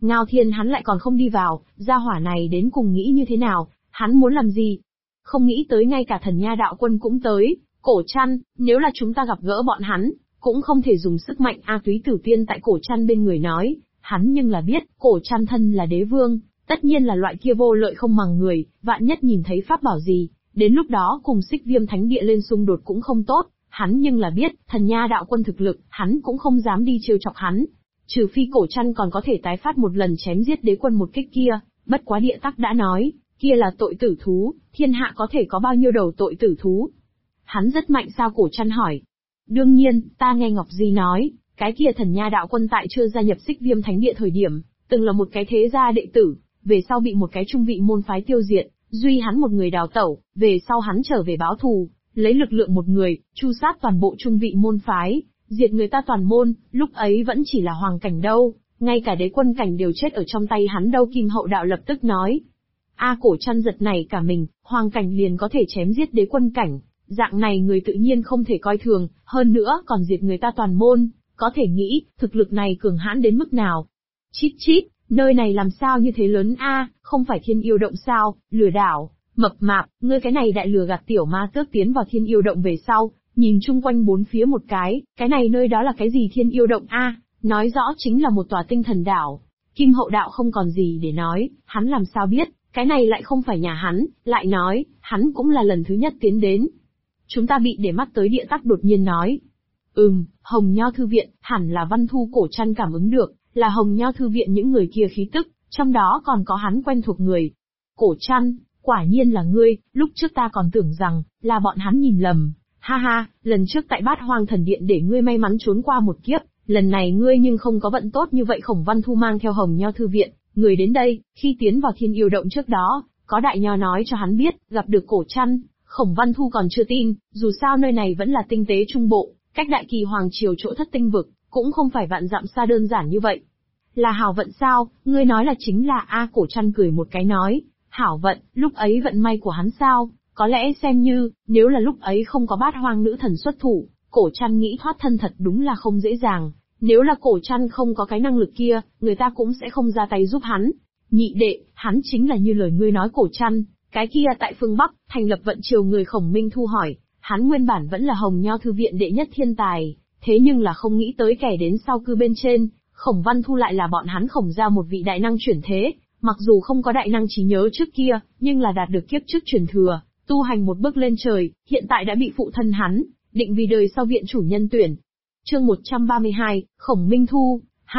Ngao Thiên hắn lại còn không đi vào, gia hỏa này đến cùng nghĩ như thế nào, hắn muốn làm gì? Không nghĩ tới ngay cả Thần Nha đạo quân cũng tới, Cổ Trăn, nếu là chúng ta gặp gỡ bọn hắn, cũng không thể dùng sức mạnh. A Túy Tử Tiên tại Cổ Trăn bên người nói, hắn nhưng là biết, Cổ Trăn thân là đế vương, tất nhiên là loại kia vô lợi không màng người, vạn nhất nhìn thấy pháp bảo gì, đến lúc đó cùng Xích Viêm Thánh Địa lên xung đột cũng không tốt, hắn nhưng là biết, Thần Nha đạo quân thực lực, hắn cũng không dám đi trêu chọc hắn. Trừ phi Cổ Trăn còn có thể tái phát một lần chém giết đế quân một kích kia, bất quá địa tắc đã nói, kia là tội tử thú, thiên hạ có thể có bao nhiêu đầu tội tử thú. Hắn rất mạnh sao? Cổ Trăn hỏi. Đương nhiên, ta nghe Ngọc Di nói, cái kia Thần Nha đạo quân tại chưa gia nhập Xích Viêm Thánh Địa thời điểm, từng là một cái thế gia đệ tử, về sau bị một cái trung vị môn phái tiêu diệt, duy hắn một người đào tẩu, về sau hắn trở về báo thù, lấy lực lượng một người, chu sát toàn bộ trung vị môn phái, diệt người ta toàn môn, lúc ấy vẫn chỉ là hoàng cảnh đâu, ngay cả đế quân cảnh đều chết ở trong tay hắn đâu. Kim Hậu Đạo lập tức nói. Cổ Trăn giật này cả mình, hoàng cảnh liền có thể chém giết đế quân cảnh, dạng này người tự nhiên không thể coi thường, hơn nữa còn diệt người ta toàn môn, có thể nghĩ, thực lực này cường hãn đến mức nào. Chít chít, nơi này làm sao như thế lớn không phải Thiên Yêu Động sao, lừa đảo, mập mạp, ngươi cái này đại lừa gạt tiểu ma tước. Tiến vào Thiên Yêu Động về sau, nhìn chung quanh bốn phía một cái này nơi đó là cái gì? Thiên Yêu Động nói rõ chính là một tòa tinh thần đảo. Kim Hậu Đạo không còn gì để nói, hắn làm sao biết, cái này lại không phải nhà hắn, lại nói, hắn cũng là lần thứ nhất tiến đến. Chúng ta bị để mắt tới. Địa tắc đột nhiên nói. Hồng Nho Thư Viện, hẳn là Văn Thu. Cổ Trăn cảm ứng được, là Hồng Nho Thư Viện những người kia khí tức, trong đó còn có hắn quen thuộc người. Cổ Trăn, quả nhiên là ngươi, lúc trước ta còn tưởng rằng, là bọn hắn nhìn lầm. Ha ha, lần trước tại Bát Hoang Thần Điện để ngươi may mắn trốn qua một kiếp, lần này ngươi nhưng không có vận tốt như vậy. Khổng Văn Thu mang theo Hồng Nho Thư Viện, người đến đây, khi tiến vào Thiên Yêu Động trước đó, có đại nho nói cho hắn biết, gặp được Cổ Trăn. Khổng Văn Thu còn chưa tin, dù sao nơi này vẫn là tinh tế trung bộ, cách Đại Kỳ Hoàng Triều chỗ Thất Tinh Vực, cũng không phải vạn dặm xa đơn giản như vậy. Là hảo vận sao? Ngươi nói là chính là Cổ Trăn cười một cái nói, hảo vận, lúc ấy vận may của hắn sao? Có lẽ xem như, nếu là lúc ấy không có Bát Hoang nữ thần xuất thủ, Cổ Trăn nghĩ thoát thân thật đúng là không dễ dàng. Nếu là Cổ Trăn không có cái năng lực kia, người ta cũng sẽ không ra tay giúp hắn. Nhị đệ, hắn chính là như lời ngươi nói. Cổ Trăn, cái kia tại phương Bắc, thành lập vận triều người. Khổng Minh Thu hỏi, hắn nguyên bản vẫn là Hồng Nho Thư Viện đệ nhất thiên tài, thế nhưng là không nghĩ tới kẻ đến sau cư bên trên, Khổng Văn Thu lại là bọn hắn Khổng ra một vị đại năng chuyển thế, mặc dù không có đại năng trí nhớ trước kia, nhưng là đạt được kiếp trước truyền thừa, tu hành một bước lên trời, hiện tại đã bị phụ thân hắn định vì đời sau viện chủ nhân tuyển. Chương 132, Khổng Minh Thu,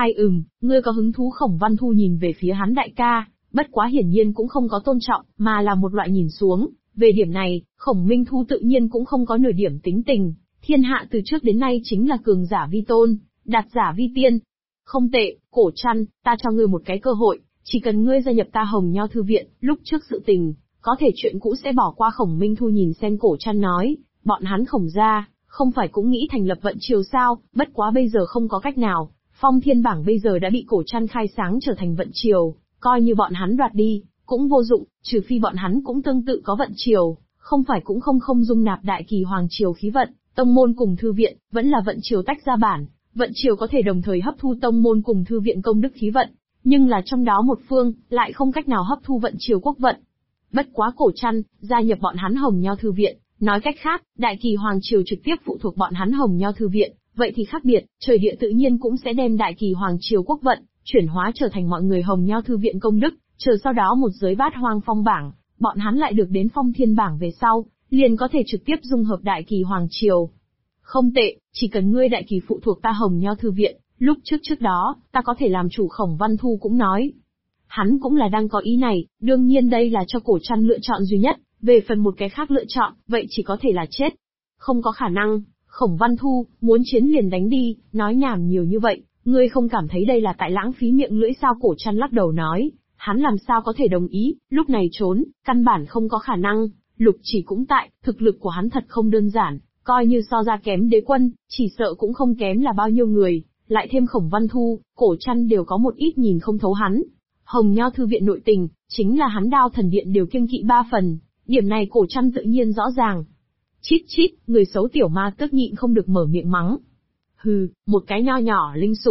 ngươi có hứng thú? Khổng Văn Thu nhìn về phía hắn đại ca, bất quá hiển nhiên cũng không có tôn trọng, mà là một loại nhìn xuống. Về điểm này, Khổng Minh Thu tự nhiên cũng không có nửa điểm tính tình, thiên hạ từ trước đến nay chính là cường giả vi tôn, đạt giả vi tiên. Không tệ, Cổ Trăn, ta cho ngươi một cái cơ hội, chỉ cần ngươi gia nhập ta Hồng Nho Thư Viện, lúc trước sự tình, có thể chuyện cũ sẽ bỏ qua. Khổng Minh Thu nhìn xem Cổ Trăn nói, bọn hắn Khổng gia, không phải cũng nghĩ thành lập vận triều sao, bất quá bây giờ không có cách nào, phong thiên bảng bây giờ đã bị Cổ Trăn khai sáng trở thành vận triều, coi như bọn hắn đoạt đi, cũng vô dụng, trừ phi bọn hắn cũng tương tự có vận triều, không phải cũng không dung nạp Đại Kỳ Hoàng Triều khí vận, tông môn cùng thư viện, vẫn là vận triều tách ra bản, vận triều có thể đồng thời hấp thu tông môn cùng thư viện công đức khí vận, nhưng là trong đó một phương, lại không cách nào hấp thu vận triều quốc vận. Bất quá Cổ Trăn, gia nhập bọn hắn Hồng Nho Thư Viện, nói cách khác, Đại Kỳ Hoàng Triều trực tiếp phụ thuộc bọn hắn Hồng Nho Thư Viện, vậy thì khác biệt, trời địa tự nhiên cũng sẽ đem Đại Kỳ Hoàng Triều quốc vận, chuyển hóa trở thành mọi người Hồng Nho Thư Viện công đức, chờ sau đó một giới Bát Hoang phong bảng, bọn hắn lại được đến phong thiên bảng về sau, liền có thể trực tiếp dung hợp Đại Kỳ Hoàng Triều. Không tệ, chỉ cần ngươi Đại Kỳ phụ thuộc ta Hồng Nho Thư Viện, lúc trước đó, ta có thể làm chủ. Khổng Văn Thu cũng nói. Hắn cũng là đang có ý này, đương nhiên đây là cho Cổ Trăn lựa chọn duy nhất, về phần một cái khác lựa chọn, vậy chỉ có thể là chết. Không có khả năng, Khổng Văn Thu, muốn chiến liền đánh đi, nói nhảm nhiều như vậy, ngươi không cảm thấy đây là tại lãng phí miệng lưỡi sao? Cổ Trăn lắc đầu nói, hắn làm sao có thể đồng ý, lúc này trốn, căn bản không có khả năng. Lục Chỉ cũng tại, thực lực của hắn thật không đơn giản, coi như so ra kém đế quân, chỉ sợ cũng không kém là bao nhiêu người, lại thêm Khổng Văn Thu, Cổ Trăn đều có một ít nhìn không thấu hắn. Hồng Nho Thư Viện nội tình, chính là hắn Đao Thần Điện đều kiêng kỵ 3 phần, điểm này Cổ Trăn tự nhiên rõ ràng. Chít chít, người xấu tiểu ma tức nhịn không được mở miệng mắng. Hừ, một cái nho nhỏ linh sủng,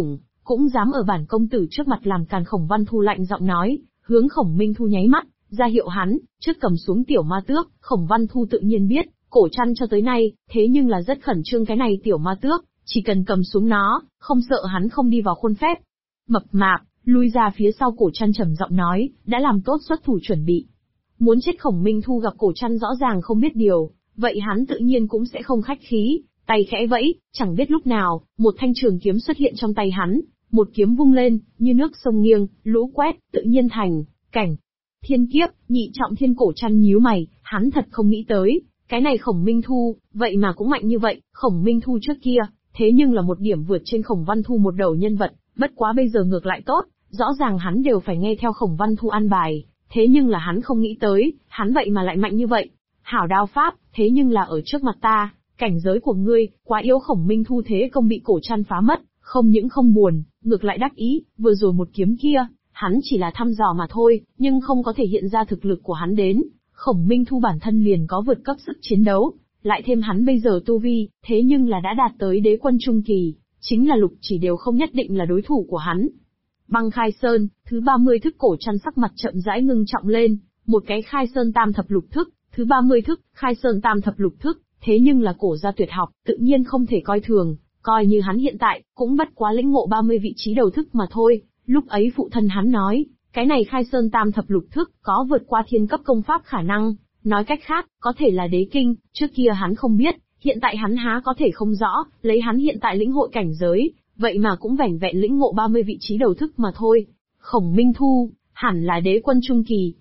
cũng dám ở bản công tử trước mặt làm càn. Khổng Văn Thu lạnh giọng nói, hướng Khổng Minh Thu nháy mắt, ra hiệu hắn, trước cầm xuống tiểu ma tước. Khổng Văn Thu tự nhiên biết, Cổ Trăn cho tới nay, thế nhưng là rất khẩn trương cái này tiểu ma tước, chỉ cần cầm xuống nó, không sợ hắn không đi vào khuôn phép. Mập mạp, lui ra phía sau. Cổ Trăn trầm giọng nói, đã làm tốt xuất thủ chuẩn bị. Muốn chết. Khổng Minh Thu gặp Cổ Trăn rõ ràng không biết điều, vậy hắn tự nhiên cũng sẽ không khách khí, tay khẽ vẫy, chẳng biết lúc nào, một thanh trường kiếm xuất hiện trong tay hắn, một kiếm vung lên, như nước sông nghiêng, lũ quét, tự nhiên thành cảnh. Thiên kiếp, nhị trọng thiên. Cổ Trăn nhíu mày, hắn thật không nghĩ tới, cái này Khổng Minh Thu, vậy mà cũng mạnh như vậy. Khổng Minh Thu trước kia, thế nhưng là một điểm vượt trên Khổng Văn Thu một đầu nhân vật, bất quá bây giờ ngược lại tốt, rõ ràng hắn đều phải nghe theo Khổng Văn Thu an bài, thế nhưng là hắn không nghĩ tới, hắn vậy mà lại mạnh như vậy. Hảo đao pháp, thế nhưng là ở trước mặt ta, cảnh giới của ngươi, quá yếu. Khổng Minh Thu thế công bị Cổ Trăn phá mất, không những không buồn, ngược lại đắc ý, vừa rồi một kiếm kia, hắn chỉ là thăm dò mà thôi, nhưng không có thể hiện ra thực lực của hắn đến. Khổng Minh Thu bản thân liền có vượt cấp sức chiến đấu, lại thêm hắn bây giờ tu vi, thế nhưng là đã đạt tới đế quân trung kỳ, chính là Lục Chỉ đều không nhất định là đối thủ của hắn. Băng Khai Sơn, thứ 30 thức. Cổ Trăn sắc mặt chậm rãi ngưng trọng lên, một cái Khai Sơn Tam Thập Lục thức, thứ 30 thức, Khai Sơn Tam Thập Lục thức, thế nhưng là cổ gia tuyệt học, tự nhiên không thể coi thường, coi như hắn hiện tại, cũng bất quá lĩnh ngộ 30 vị trí đầu thức mà thôi. Lúc ấy phụ thân hắn nói, cái này Khai Sơn Tam Thập Lục thức, có vượt qua thiên cấp công pháp khả năng, nói cách khác, có thể là đế kinh, trước kia hắn không biết, hiện tại hắn há có thể không rõ, lấy hắn hiện tại lĩnh hội cảnh giới, vậy mà cũng vẻn vẹn lĩnh ngộ 30 vị trí đầu thức mà thôi. Khổng Minh Thu, hẳn là đế quân trung kỳ,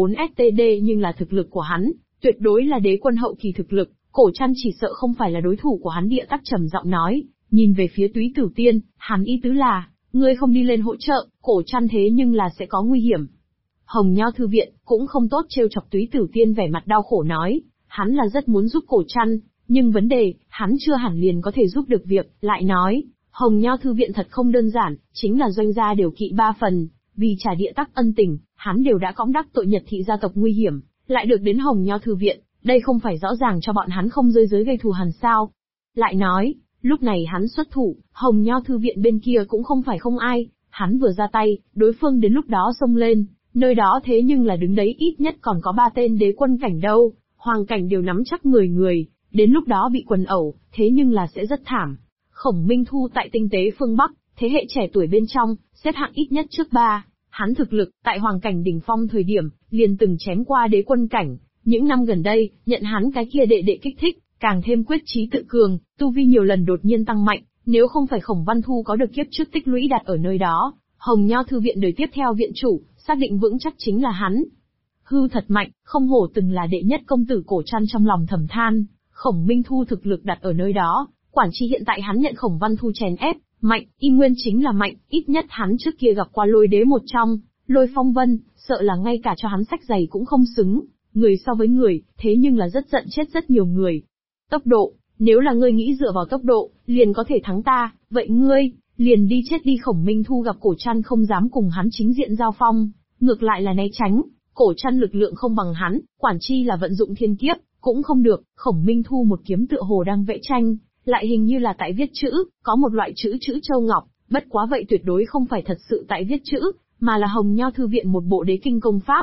A4STD, nhưng là thực lực của hắn, tuyệt đối là đế quân hậu kỳ thực lực. Cổ Trăn chỉ sợ không phải là đối thủ của hắn. Địa Tắc trầm giọng nói, nhìn về phía Túy Tử Tiên, hắn ý tứ là, ngươi không đi lên hỗ trợ, Cổ Trăn thế nhưng là sẽ có nguy hiểm. Hồng Nho thư viện, cũng không tốt trêu chọc. Túy Tử Tiên vẻ mặt đau khổ nói, hắn là rất muốn giúp Cổ Trăn, nhưng vấn đề, hắn chưa hẳn liền có thể giúp được việc, lại nói, Hồng Nho thư viện thật không đơn giản, chính là doanh gia đều kỵ 3 phần, vì trả Địa Tắc ân tình, hắn đều đã cõng đắc tội Nhật thị gia tộc nguy hiểm, lại được đến Hồng Nho thư viện, đây không phải rõ ràng cho bọn hắn không rơi giới gây thù hằn sao? Lại nói, lúc này hắn xuất thủ, Hồng Nho thư viện bên kia cũng không phải không ai, hắn vừa ra tay, đối phương đến lúc đó xông lên, nơi đó thế nhưng là đứng đấy ít nhất còn có 3 tên đế quân cảnh đâu, hoàng cảnh đều nắm chắc người, đến lúc đó bị quần ẩu, thế nhưng là sẽ rất thảm. Khổng Minh Thu tại tinh tế phương Bắc, thế hệ trẻ tuổi bên trong, xếp hạng ít nhất trước 3, hắn thực lực, tại hoàng cảnh đỉnh phong thời điểm, liền từng chém qua đế quân cảnh, những năm gần đây, nhận hắn cái kia đệ đệ kích thích, càng thêm quyết chí tự cường, tu vi nhiều lần đột nhiên tăng mạnh, nếu không phải Khổng Văn Thu có được kiếp trước tích lũy đặt ở nơi đó, Hồng Nho thư viện đời tiếp theo viện chủ, xác định vững chắc chính là hắn. Hư thật mạnh, không hổ từng là đệ nhất công tử. Cổ Trăn trong lòng thầm than, Khổng Minh Thu thực lực đặt ở nơi đó, quản chi hiện tại hắn nhận Khổng Văn Thu chèn ép, mạnh, y nguyên chính là mạnh, ít nhất hắn trước kia gặp qua Lôi đế một trong, Lôi Phong Vân, sợ là ngay cả cho hắn sách giày cũng không xứng. Người so với người, thế nhưng là rất giận chết rất nhiều người. Tốc độ, nếu là ngươi nghĩ dựa vào tốc độ, liền có thể thắng ta, vậy ngươi, liền đi chết đi. Khổng Minh Thu gặp Cổ Trăn không dám cùng hắn chính diện giao phong, ngược lại là né tránh. Cổ Trăn lực lượng không bằng hắn, quản chi là vận dụng thiên kiếp, cũng không được. Khổng Minh Thu một kiếm tựa hồ đang vẽ tranh, lại hình như là tại viết chữ, có một loại chữ châu ngọc, bất quá vậy tuyệt đối không phải thật sự tại viết chữ, mà là Hồng Nho thư viện một bộ đế kinh công pháp.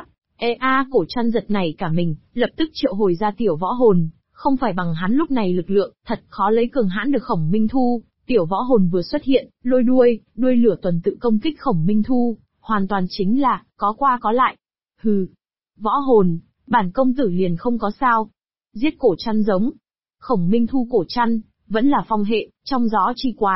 Cổ Trăn giật nảy cả mình, lập tức triệu hồi ra tiểu võ hồn, không phải bằng hắn lúc này lực lượng, thật khó lấy cường hãn được Khổng Minh Thu. Tiểu võ hồn vừa xuất hiện, lôi đuôi lửa tuần tự công kích Khổng Minh Thu, hoàn toàn chính là, có qua có lại. Hừ, võ hồn, bản công tử liền không có sao. Giết Cổ Trăn giống. Khổng Minh Thu Cổ Trăn, vẫn là phong hệ, trong gió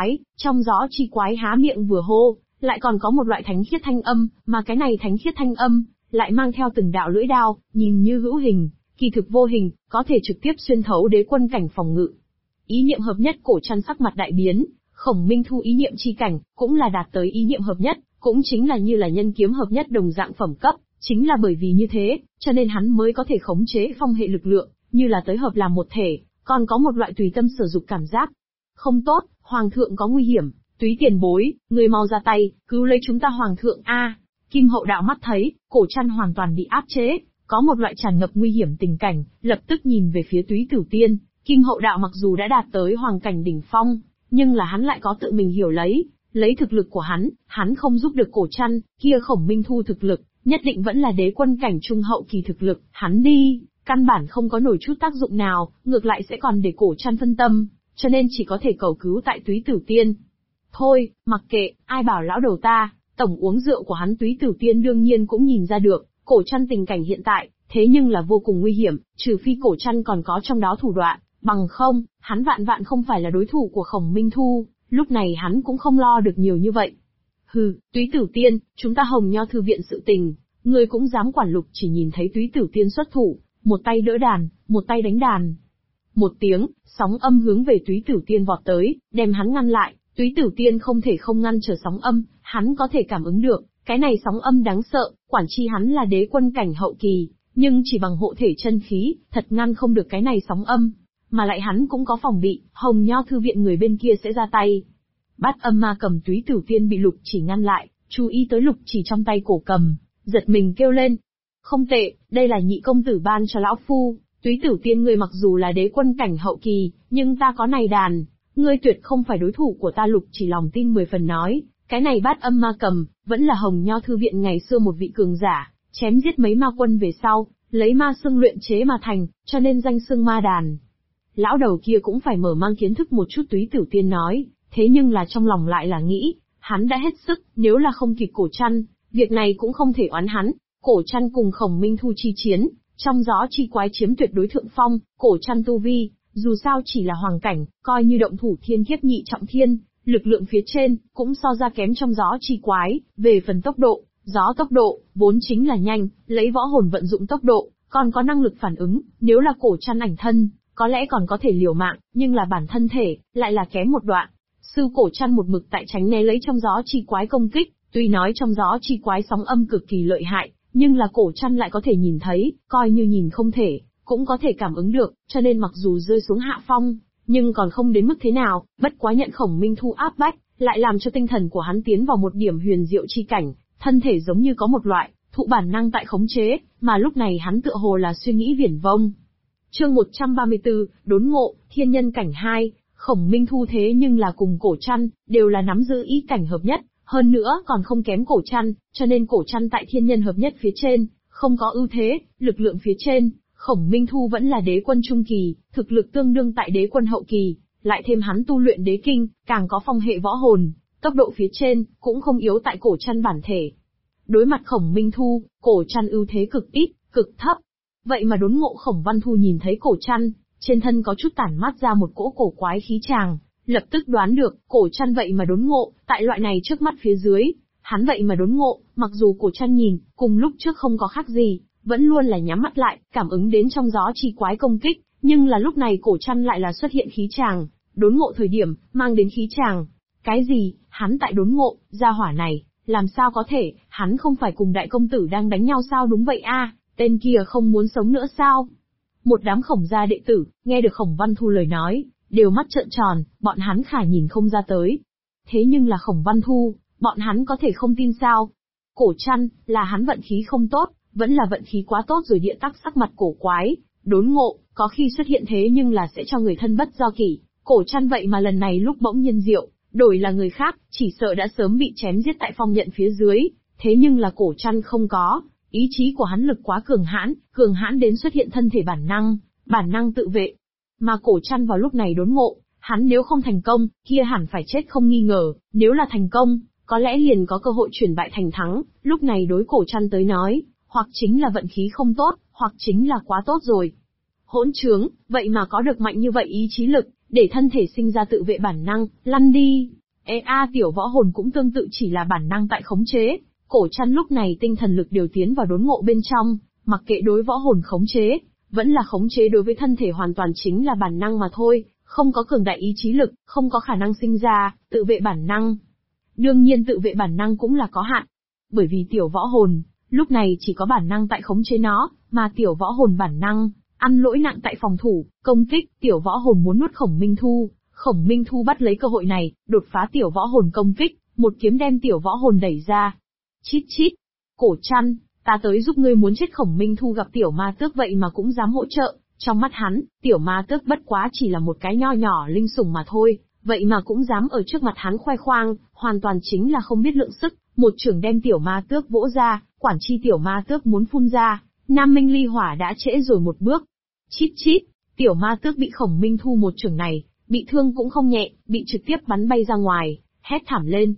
chi quái há miệng vừa hô, lại còn có một loại thánh khiết thanh âm, mà cái này thánh khiết thanh âm, lại mang theo từng đạo lưỡi đao, nhìn như hữu hình, kỳ thực vô hình, có thể trực tiếp xuyên thấu đế quân cảnh phòng ngự. Ý niệm hợp nhất. Cổ Trăn sắc mặt đại biến, Khổng Minh Thu ý niệm chi cảnh, cũng là đạt tới ý niệm hợp nhất, cũng chính là như là nhân kiếm hợp nhất đồng dạng phẩm cấp, chính là bởi vì như thế, cho nên hắn mới có thể khống chế phong hệ lực lượng, như là tới hợp làm một thể, còn có một loại tùy tâm sử dụng cảm giác. Không tốt, hoàng thượng có nguy hiểm, Túy tiền bối, người mau ra tay, cứu lấy chúng ta hoàng thượng a. Kim Hậu Đạo mắt thấy, Cổ Trăn hoàn toàn bị áp chế, có một loại tràn ngập nguy hiểm tình cảnh, lập tức nhìn về phía Túy Tử Tiên. Kim Hậu Đạo mặc dù đã đạt tới hoàng cảnh đỉnh phong, nhưng là hắn lại có tự mình hiểu lấy, Lấy thực lực của hắn không giúp được Cổ Trăn, kia Khổng Minh Thu thực lực, nhất định vẫn là đế quân cảnh trung hậu kỳ thực lực, hắn đi, căn bản không có nổi chút tác dụng nào, ngược lại sẽ còn để Cổ Trăn phân tâm, cho nên chỉ có thể cầu cứu tại Túy Tử Tiên. Thôi, mặc kệ, ai bảo lão đầu ta, tổng uống rượu của hắn Túy Tử Tiên đương nhiên cũng nhìn ra được, Cổ Trăn tình cảnh hiện tại, thế nhưng là vô cùng nguy hiểm, trừ phi Cổ Trăn còn có trong đó thủ đoạn, bằng không, hắn vạn vạn không phải là đối thủ của Khổng Minh Thu, lúc này hắn cũng không lo được nhiều như vậy. Hừ, Túy Tử Tiên, chúng ta Hồng Nho thư viện sự tình, ngươi cũng dám quản? Lục Chỉ nhìn thấy Túy Tử Tiên xuất thủ, một tay đỡ đàn, một tay đánh đàn. Một tiếng, sóng âm hướng về Túy Tử Tiên vọt tới, đem hắn ngăn lại. Túy Tử Tiên không thể không ngăn trở sóng âm, hắn có thể cảm ứng được, cái này sóng âm đáng sợ, quản chi hắn là đế quân cảnh hậu kỳ, nhưng chỉ bằng hộ thể chân khí, thật ngăn không được cái này sóng âm. Mà lại hắn cũng có phòng bị, Hồng Nho thư viện người bên kia sẽ ra tay. Bát âm ma cầm Túy Tử Tiên bị Lục Chỉ ngăn lại, chú ý tới Lục Chỉ trong tay cổ cầm, giật mình kêu lên. Không tệ, đây là nhị công tử ban cho lão phu, Túy Tử Tiên ngươi mặc dù là đế quân cảnh hậu kỳ, nhưng ta có này đàn, ngươi tuyệt không phải đối thủ của ta. Lục Chỉ lòng tin 10 phần nói, cái này bát âm ma cầm, vẫn là Hồng Nho thư viện ngày xưa một vị cường giả, chém giết mấy ma quân về sau, lấy ma xương luyện chế mà thành, cho nên danh xương ma đàn. Lão đầu kia cũng phải mở mang kiến thức một chút. Túy Tử Tiên nói, thế nhưng là trong lòng lại là nghĩ, hắn đã hết sức, nếu là không kịp Cổ Trăn, việc này cũng không thể oán hắn. Cổ Trăn cùng Khổng Minh Thu chi chiến, trong gió chi quái chiếm tuyệt đối thượng phong, Cổ Trăn tu vi, dù sao chỉ là hoàng cảnh, coi như động thủ thiên kiếp nhị trọng thiên, lực lượng phía trên, cũng so ra kém trong gió chi quái. Về phần tốc độ, gió tốc độ, vốn chính là nhanh, lấy võ hồn vận dụng tốc độ, còn có năng lực phản ứng, nếu là Cổ Trăn ảnh thân, có lẽ còn có thể liều mạng, nhưng là bản thân thể, lại là kém một đoạn. Sư Cổ Trăn một mực tại tránh né lấy trong gió chi quái công kích, tuy nói trong gió chi quái sóng âm cực kỳ lợi hại, nhưng là Cổ Trăn lại có thể nhìn thấy, coi như nhìn không thể, cũng có thể cảm ứng được, cho nên mặc dù rơi xuống hạ phong, nhưng còn không đến mức thế nào, bất quá nhận Khổng Minh Thu áp bách, lại làm cho tinh thần của hắn tiến vào một điểm huyền diệu chi cảnh, thân thể giống như có một loại thụ bản năng tại khống chế, mà lúc này hắn tựa hồ là suy nghĩ viển vông. Chương 134, đốn ngộ, thiên nhân cảnh 2, Khổng Minh Thu thế nhưng là cùng Cổ Trăn, đều là nắm giữ ý cảnh hợp nhất, hơn nữa còn không kém Cổ Trăn, cho nên Cổ Trăn tại thiên nhân hợp nhất phía trên, không có ưu thế, lực lượng phía trên, Khổng Minh Thu vẫn là đế quân trung kỳ, thực lực tương đương tại đế quân hậu kỳ, lại thêm hắn tu luyện đế kinh, càng có phong hệ võ hồn, tốc độ phía trên, cũng không yếu tại Cổ Trăn bản thể. Đối mặt Khổng Minh Thu, Cổ Trăn ưu thế cực ít, cực thấp. Vậy mà đốn ngộ Khổng Văn Thu nhìn thấy Cổ Trăn, trên thân có chút tản mát ra một cỗ cổ quái khí tràng, lập tức đoán được, Cổ Trăn vậy mà đốn ngộ, tại loại này trước mắt phía dưới, hắn vậy mà đốn ngộ, mặc dù Cổ Trăn nhìn, cùng lúc trước không có khác gì, vẫn luôn là nhắm mắt lại, cảm ứng đến trong gió chi quái công kích, nhưng là lúc này Cổ Trăn lại là xuất hiện khí tràng, đốn ngộ thời điểm, mang đến khí tràng. Cái gì, hắn tại đốn ngộ, gia hỏa này, làm sao có thể, hắn không phải cùng đại công tử đang đánh nhau sao? Đúng vậy a, tên kia không muốn sống nữa sao? Một đám Khổng gia đệ tử, nghe được Khổng Văn Thu lời nói, đều mắt trợn tròn, bọn hắn khả nhìn không ra tới. Thế nhưng là Khổng Văn Thu, bọn hắn có thể không tin sao? Cổ Trăn, là hắn vận khí không tốt, vẫn là vận khí quá tốt rồi? Địa tắc sắc mặt cổ quái, đốn ngộ, có khi xuất hiện thế nhưng là sẽ cho người thân bất do kỷ. Cổ Trăn vậy mà lần này lúc bỗng nhiên diệu, đổi là người khác, chỉ sợ đã sớm bị chém giết tại phong nhận phía dưới, thế nhưng là Cổ Trăn không có, ý chí của hắn lực quá cường hãn đến xuất hiện thân thể bản năng tự vệ. Mà Cổ Trăn vào lúc này đốn ngộ, hắn nếu không thành công, kia hẳn phải chết không nghi ngờ, nếu là thành công, có lẽ liền có cơ hội chuyển bại thành thắng, lúc này đối Cổ Trăn tới nói, hoặc chính là vận khí không tốt, hoặc chính là quá tốt rồi. Hỗn trướng, vậy mà có được mạnh như vậy ý chí lực, để thân thể sinh ra tự vệ bản năng, lăn đi. Tiểu võ hồn cũng tương tự chỉ là bản năng tại khống chế. Cổ Trăn lúc này tinh thần lực điều tiến vào đốn ngộ bên trong, mặc kệ đối võ hồn khống chế, vẫn là khống chế đối với thân thể hoàn toàn chính là bản năng mà thôi, không có cường đại ý chí lực, không có khả năng sinh ra tự vệ bản năng. Đương nhiên tự vệ bản năng cũng là có hạn, bởi vì tiểu võ hồn lúc này chỉ có bản năng tại khống chế nó, mà tiểu võ hồn bản năng ăn lỗi nặng tại phòng thủ, công kích. Tiểu võ hồn muốn nuốt Khổng Minh Thu, Khổng Minh Thu bắt lấy cơ hội này, đột phá tiểu võ hồn công kích, một kiếm đem tiểu võ hồn đẩy ra. Chít chít, Cổ Trăn, ta tới giúp ngươi muốn chết. Khổng Minh Thu gặp tiểu ma tước vậy mà cũng dám hỗ trợ, trong mắt hắn, tiểu ma tước bất quá chỉ là một cái nho nhỏ linh sủng mà thôi, vậy mà cũng dám ở trước mặt hắn khoe khoang, hoàn toàn chính là không biết lượng sức, một chưởng đem tiểu ma tước vỗ ra, quản chi tiểu ma tước muốn phun ra, Nam Minh Ly Hỏa đã trễ rồi một bước. Chít chít, tiểu ma tước bị Khổng Minh Thu một chưởng này, bị thương cũng không nhẹ, bị trực tiếp bắn bay ra ngoài, hét thảm lên.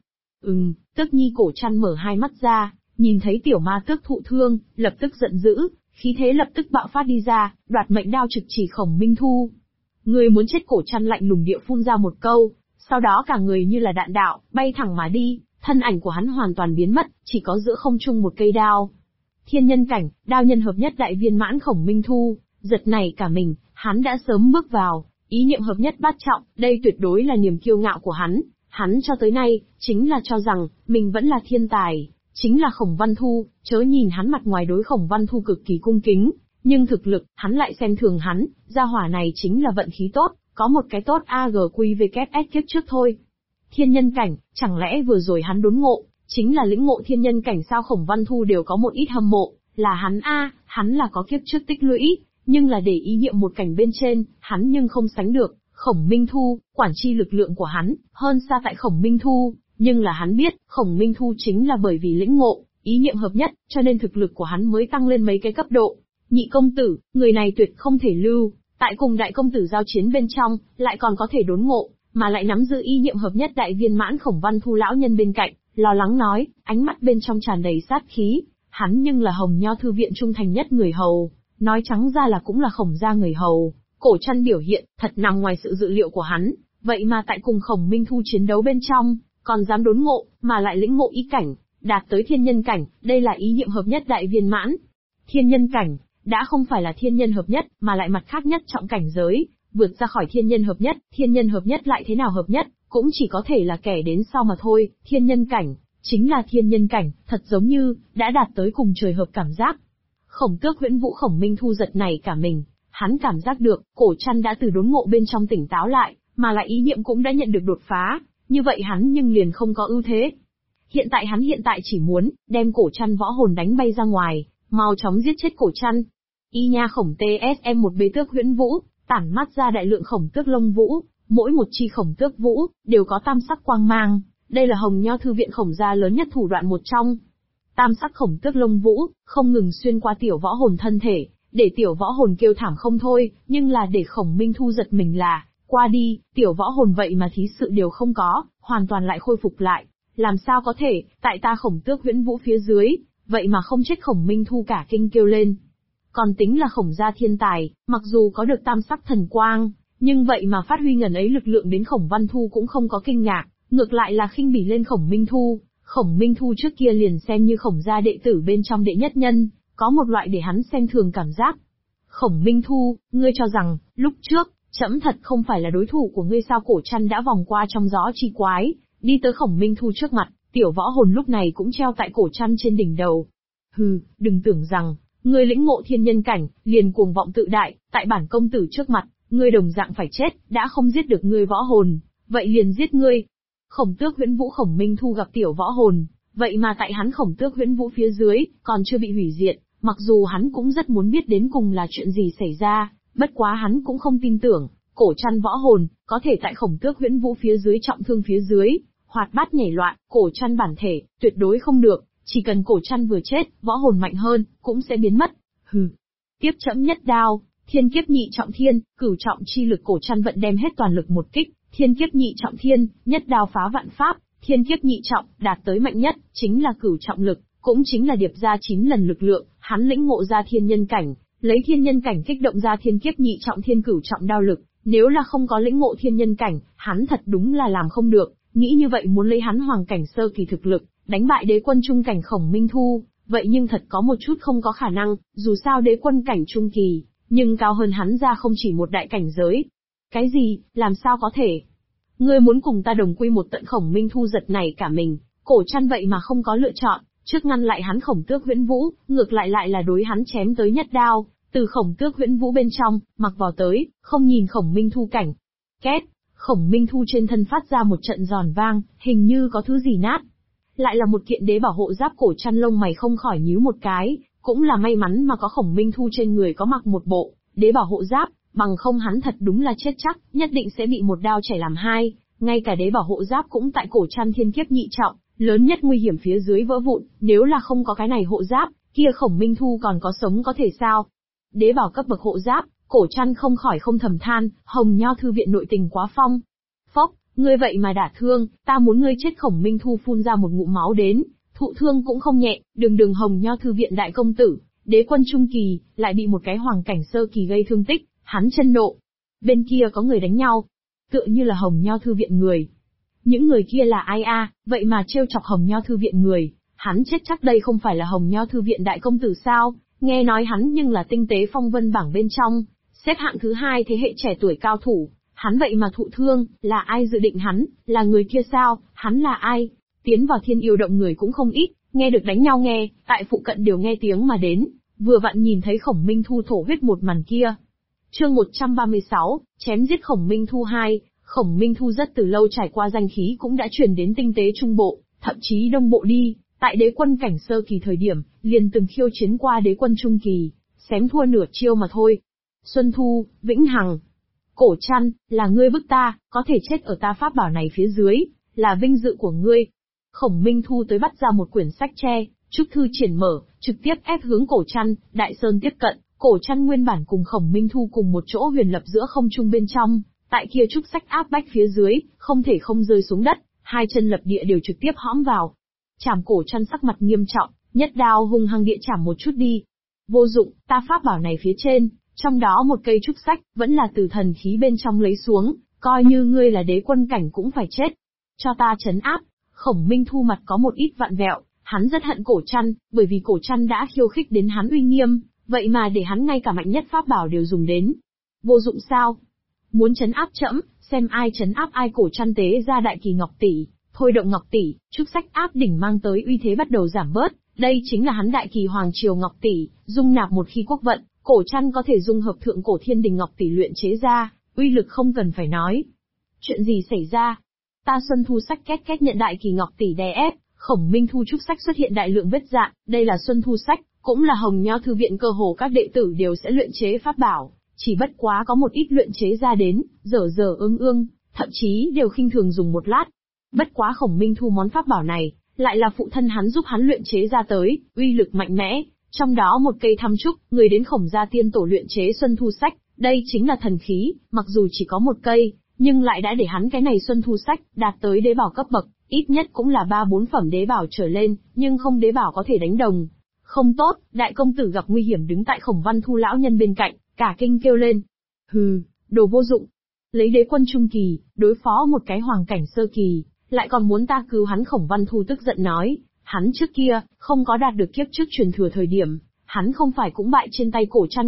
Tước Nhi Cổ Trăn mở hai mắt ra, nhìn thấy tiểu ma tước thụ thương, lập tức giận dữ, khí thế lập tức bạo phát đi ra, đoạt mệnh đao trực chỉ Khổng Minh Thu. Người muốn chết Cổ Trăn lạnh lùng địa phun ra một câu, sau đó cả người như là đạn đạo, bay thẳng mà đi, thân ảnh của hắn hoàn toàn biến mất, chỉ có giữa không trung một cây đao. Thiên nhân cảnh, đao nhân hợp nhất đại viên mãn Khổng Minh Thu, giật nảy cả mình, hắn đã sớm bước vào, ý niệm hợp nhất bát trọng, đây tuyệt đối là niềm kiêu ngạo của hắn cho tới nay, chính là cho rằng, mình vẫn là thiên tài, chính là Khổng Văn Thu, chớ nhìn hắn mặt ngoài đối Khổng Văn Thu cực kỳ cung kính, nhưng thực lực, hắn lại xem thường hắn, gia hỏa này chính là vận khí tốt, có một cái tốt AGQVKS kiếp trước thôi. Thiên nhân cảnh, chẳng lẽ vừa rồi hắn đốn ngộ, chính là lĩnh ngộ thiên nhân cảnh sao? Khổng Văn Thu đều có một ít hâm mộ, là hắn là có kiếp trước tích lũy, nhưng là để ý niệm một cảnh bên trên, hắn nhưng không sánh được. Khổng Minh Thu, quản chi lực lượng của hắn, hơn xa tại Khổng Minh Thu, nhưng là hắn biết, Khổng Minh Thu chính là bởi vì lĩnh ngộ, ý niệm hợp nhất, cho nên thực lực của hắn mới tăng lên mấy cái cấp độ. Nhị công tử, người này tuyệt không thể lưu, tại cùng đại công tử giao chiến bên trong, lại còn có thể đốn ngộ, mà lại nắm giữ ý niệm hợp nhất đại viên mãn. Khổng Văn Thu lão nhân bên cạnh, lo lắng nói, ánh mắt bên trong tràn đầy sát khí, hắn nhưng là Hồng Nho thư viện trung thành nhất người hầu, nói trắng ra là cũng là Khổng gia người hầu. Cổ Trăn biểu hiện, thật nằm ngoài sự dự liệu của hắn, vậy mà tại cùng Khổng Minh Thu chiến đấu bên trong, còn dám đốn ngộ, mà lại lĩnh ngộ ý cảnh, đạt tới thiên nhân cảnh, đây là ý niệm hợp nhất đại viên mãn. Thiên nhân cảnh, đã không phải là thiên nhân hợp nhất, mà lại mặt khác nhất trọng cảnh giới, vượt ra khỏi thiên nhân hợp nhất lại thế nào hợp nhất, cũng chỉ có thể là kẻ đến sau mà thôi, thiên nhân cảnh, chính là thiên nhân cảnh, thật giống như, đã đạt tới cùng trời hợp cảm giác. Khổng Tước Huyễn Vũ Khổng Minh Thu giật nảy cả mình. Hắn cảm giác được, Cổ Trăn đã từ đốn ngộ bên trong tỉnh táo lại, mà lại ý niệm cũng đã nhận được đột phá, như vậy hắn nhưng liền không có ưu thế. Hiện tại chỉ muốn, đem Cổ Trăn võ hồn đánh bay ra ngoài, mau chóng giết chết Cổ Trăn. Y nha Khổng TSM một bế tước huyễn vũ, tản mắt ra đại lượng khổng tước lông vũ, mỗi một chi khổng tước vũ, đều có tam sắc quang mang, đây là Hồng Nho thư viện Khổng gia lớn nhất thủ đoạn một trong. Tam sắc khổng tước lông vũ, không ngừng xuyên qua tiểu võ hồn thân thể, để tiểu võ hồn kêu thảm không thôi, nhưng là để Khổng Minh Thu giật mình là, qua đi, tiểu võ hồn vậy mà thí sự đều không có, hoàn toàn lại khôi phục lại. Làm sao có thể, tại ta Khổng Tước Huyễn Vũ phía dưới, vậy mà không chết? Khổng Minh Thu cả kinh kêu lên. Còn tính là Khổng gia thiên tài, mặc dù có được tam sắc thần quang, nhưng vậy mà phát huy ngần ấy lực lượng đến Khổng Văn Thu cũng không có kinh ngạc, ngược lại là khinh bỉ lên Khổng Minh Thu. Khổng Minh Thu trước kia liền xem như Khổng gia đệ tử bên trong đệ nhất nhân, có một loại để hắn xem thường cảm giác. Khổng Minh Thu, ngươi cho rằng, lúc trước, trẫm thật không phải là đối thủ của ngươi sao? Cổ Trăn đã vòng qua trong gió chi quái, đi tới Khổng Minh Thu trước mặt, tiểu võ hồn lúc này cũng treo tại Cổ Trăn trên đỉnh đầu. Hừ, đừng tưởng rằng, ngươi lĩnh ngộ thiên nhân cảnh, liền cuồng vọng tự đại, tại bản công tử trước mặt, ngươi đồng dạng phải chết, đã không giết được ngươi võ hồn, vậy liền giết ngươi. Khổng Tước Huyễn Vũ Khổng Minh Thu gặp tiểu võ hồn, vậy mà tại hắn Khổng Tước Huyễn Vũ phía dưới, còn chưa bị hủy diệt, mặc dù hắn cũng rất muốn biết đến cùng là chuyện gì xảy ra, bất quá hắn cũng không tin tưởng, Cổ Trăn võ hồn, có thể tại Khổng Tước Huyễn Vũ phía dưới trọng thương phía dưới, hoạt bát nhảy loạn, Cổ Trăn bản thể, tuyệt đối không được, chỉ cần Cổ Trăn vừa chết, võ hồn mạnh hơn, cũng sẽ biến mất. Hừ. Tiếp trẫm nhất đao, thiên kiếp nhị trọng thiên, cửu trọng chi lực. Cổ Trăn vận đem hết toàn lực một kích, thiên kiếp nhị trọng thiên, nhất đao phá vạn pháp, thiên kiếp nhị trọng, đạt tới mạnh nhất, chính là cửu trọng lực, cũng chính là điệp ra 9 lần lực lượng, hắn lĩnh ngộ ra thiên nhân cảnh, lấy thiên nhân cảnh kích động ra thiên kiếp nhị trọng thiên cửu trọng đao lực, nếu là không có lĩnh ngộ thiên nhân cảnh, hắn thật đúng là làm không được, nghĩ như vậy muốn lấy hắn hoàng cảnh sơ kỳ thực lực, đánh bại đế quân trung cảnh Khổng Minh Thu, vậy nhưng thật có một chút không có khả năng, dù sao đế quân cảnh trung kỳ, nhưng cao hơn hắn ra không chỉ một đại cảnh giới. Cái gì, làm sao có thể? Ngươi muốn cùng ta đồng quy một tận? Khổng Minh Thu giật nảy cả mình, Cổ Trăn vậy mà không có lựa chọn, trước ngăn lại hắn Khổng Tước Huyễn Vũ, ngược lại là đối hắn chém tới nhất đao, từ Khổng Tước Huyễn Vũ bên trong, mặc vào tới, không nhìn Khổng Minh Thu cảnh. Két, Khổng Minh Thu trên thân phát ra một trận giòn vang, hình như có thứ gì nát. Lại là một kiện đế bảo hộ giáp. Cổ Trăn lông mày không khỏi nhíu một cái, cũng là may mắn mà có Khổng Minh Thu trên người có mặc một bộ đế bảo hộ giáp, bằng không hắn thật đúng là chết chắc, nhất định sẽ bị một đao chảy làm hai, ngay cả đế bảo hộ giáp cũng tại cổ trăn thiên kiếp nhị trọng, lớn nhất nguy hiểm phía dưới vỡ vụn, nếu là không có cái này hộ giáp, kia Khổng Minh Thu còn có sống có thể sao? Đế bảo cấp bậc hộ giáp, cổ trăn không khỏi không thầm than, Hồng Nho thư viện nội tình quá phong. Phốc, ngươi vậy mà đả thương, ta muốn ngươi chết. Khổng Minh Thu phun ra một ngụm máu đến, thụ thương cũng không nhẹ, đường Hồng Nho thư viện đại công tử, đế quân trung kỳ, lại bị một cái hoàng cảnh sơ kỳ gây thương tích, hắn chân nộ. Bên kia có người đánh nhau, tựa như là Hồng Nho thư viện người. Những người kia là ai a? Vậy mà trêu chọc Hồng Nho thư viện người, hắn chết chắc đây không phải là Hồng Nho thư viện đại công tử sao? Nghe nói hắn nhưng là tinh tế phong vân bảng bên trong, xếp hạng thứ 2 thế hệ trẻ tuổi cao thủ, hắn vậy mà thụ thương, là ai dự định hắn, là người kia sao, hắn là ai? Tiến vào Thiên Yêu động người cũng không ít, nghe được đánh nhau nghe, tại phụ cận đều nghe tiếng mà đến, vừa vặn nhìn thấy Khổng Minh Thu thổ huyết một màn kia. Chương 136, chém giết Khổng Minh Thu 2, Khổng Minh Thu rất từ lâu trải qua danh khí cũng đã truyền đến tinh tế trung bộ, thậm chí đông bộ đi, tại đế quân cảnh sơ kỳ thời điểm, liền từng khiêu chiến qua đế quân trung kỳ, xém thua nửa chiêu mà thôi. Xuân Thu, Vĩnh Hằng, Cổ Trăn, là ngươi bức ta, có thể chết ở ta pháp bảo này phía dưới, là vinh dự của ngươi. Khổng Minh Thu tới bắt ra một quyển sách tre, trúc thư triển mở, trực tiếp ép hướng Cổ Trăn. Đại Sơn tiếp cận, Cổ Trăn nguyên bản cùng Khổng Minh Thu cùng một chỗ huyền lập giữa không trung bên trong, tại kia trúc sách áp bách phía dưới, không thể không rơi xuống đất, hai chân lập địa đều trực tiếp hõm vào. Chảm Cổ Trăn sắc mặt nghiêm trọng, nhất đao hung hăng địa chảm một chút đi. Vô dụng, ta pháp bảo này phía trên, trong đó một cây trúc sách, vẫn là từ thần khí bên trong lấy xuống, coi như ngươi là đế quân cảnh cũng phải chết. Cho ta trấn áp. Khổng Minh Thu mặt có một ít vặn vẹo, hắn rất hận Cổ Trăn, bởi vì Cổ Trăn đã khiêu khích đến hắn uy nghiêm, vậy mà để hắn ngay cả mạnh nhất pháp bảo đều dùng đến. Vô dụng sao? Muốn trấn áp trẫm, xem ai trấn áp ai. Cổ Trăn tế ra đại kỳ ngọc tỷ, thôi động ngọc tỷ, trúc sách áp đỉnh mang tới uy thế bắt đầu giảm bớt, đây chính là hắn đại kỳ hoàng triều ngọc tỷ, dung nạp một khi quốc vận, Cổ Trăn có thể dung hợp thượng cổ thiên đình ngọc tỷ luyện chế ra, uy lực không cần phải nói. Chuyện gì xảy ra? Ta Xuân Thu sách két két nhận đại kỳ ngọc tỷ đè ép, Khổng Minh Thu trúc sách xuất hiện đại lượng vết dạn, đây là Xuân Thu sách, cũng là Hồng Nho thư viện cơ hồ các đệ tử đều sẽ luyện chế pháp bảo, chỉ bất quá có một ít luyện chế ra đến, dở ương, thậm chí đều khinh thường dùng một lát. Bất quá Khổng Minh Thu món pháp bảo này, lại là phụ thân hắn giúp hắn luyện chế ra tới, uy lực mạnh mẽ, trong đó một cây thăm trúc, người đến Khổng gia tiên tổ luyện chế Xuân Thu sách, đây chính là thần khí, mặc dù chỉ có một cây, nhưng lại đã để hắn cái này Xuân Thu sách, đạt tới đế bảo cấp bậc, ít nhất cũng là 3-4 phẩm đế bảo trở lên, nhưng không đế bảo có thể đánh đồng. Không tốt, đại công tử gặp nguy hiểm đứng tại Khổng Văn Thu lão nhân bên cạnh, cả kinh kêu lên. Hừ, đồ vô dụng. Lấy đế quân trung kỳ, đối phó một cái hoàng cảnh sơ kỳ, lại còn muốn ta cứu hắn. Khổng Văn Thu tức giận nói, hắn trước kia, không có đạt được kiếp trước truyền thừa thời điểm, hắn không phải cũng bại trên tay Cổ Trăn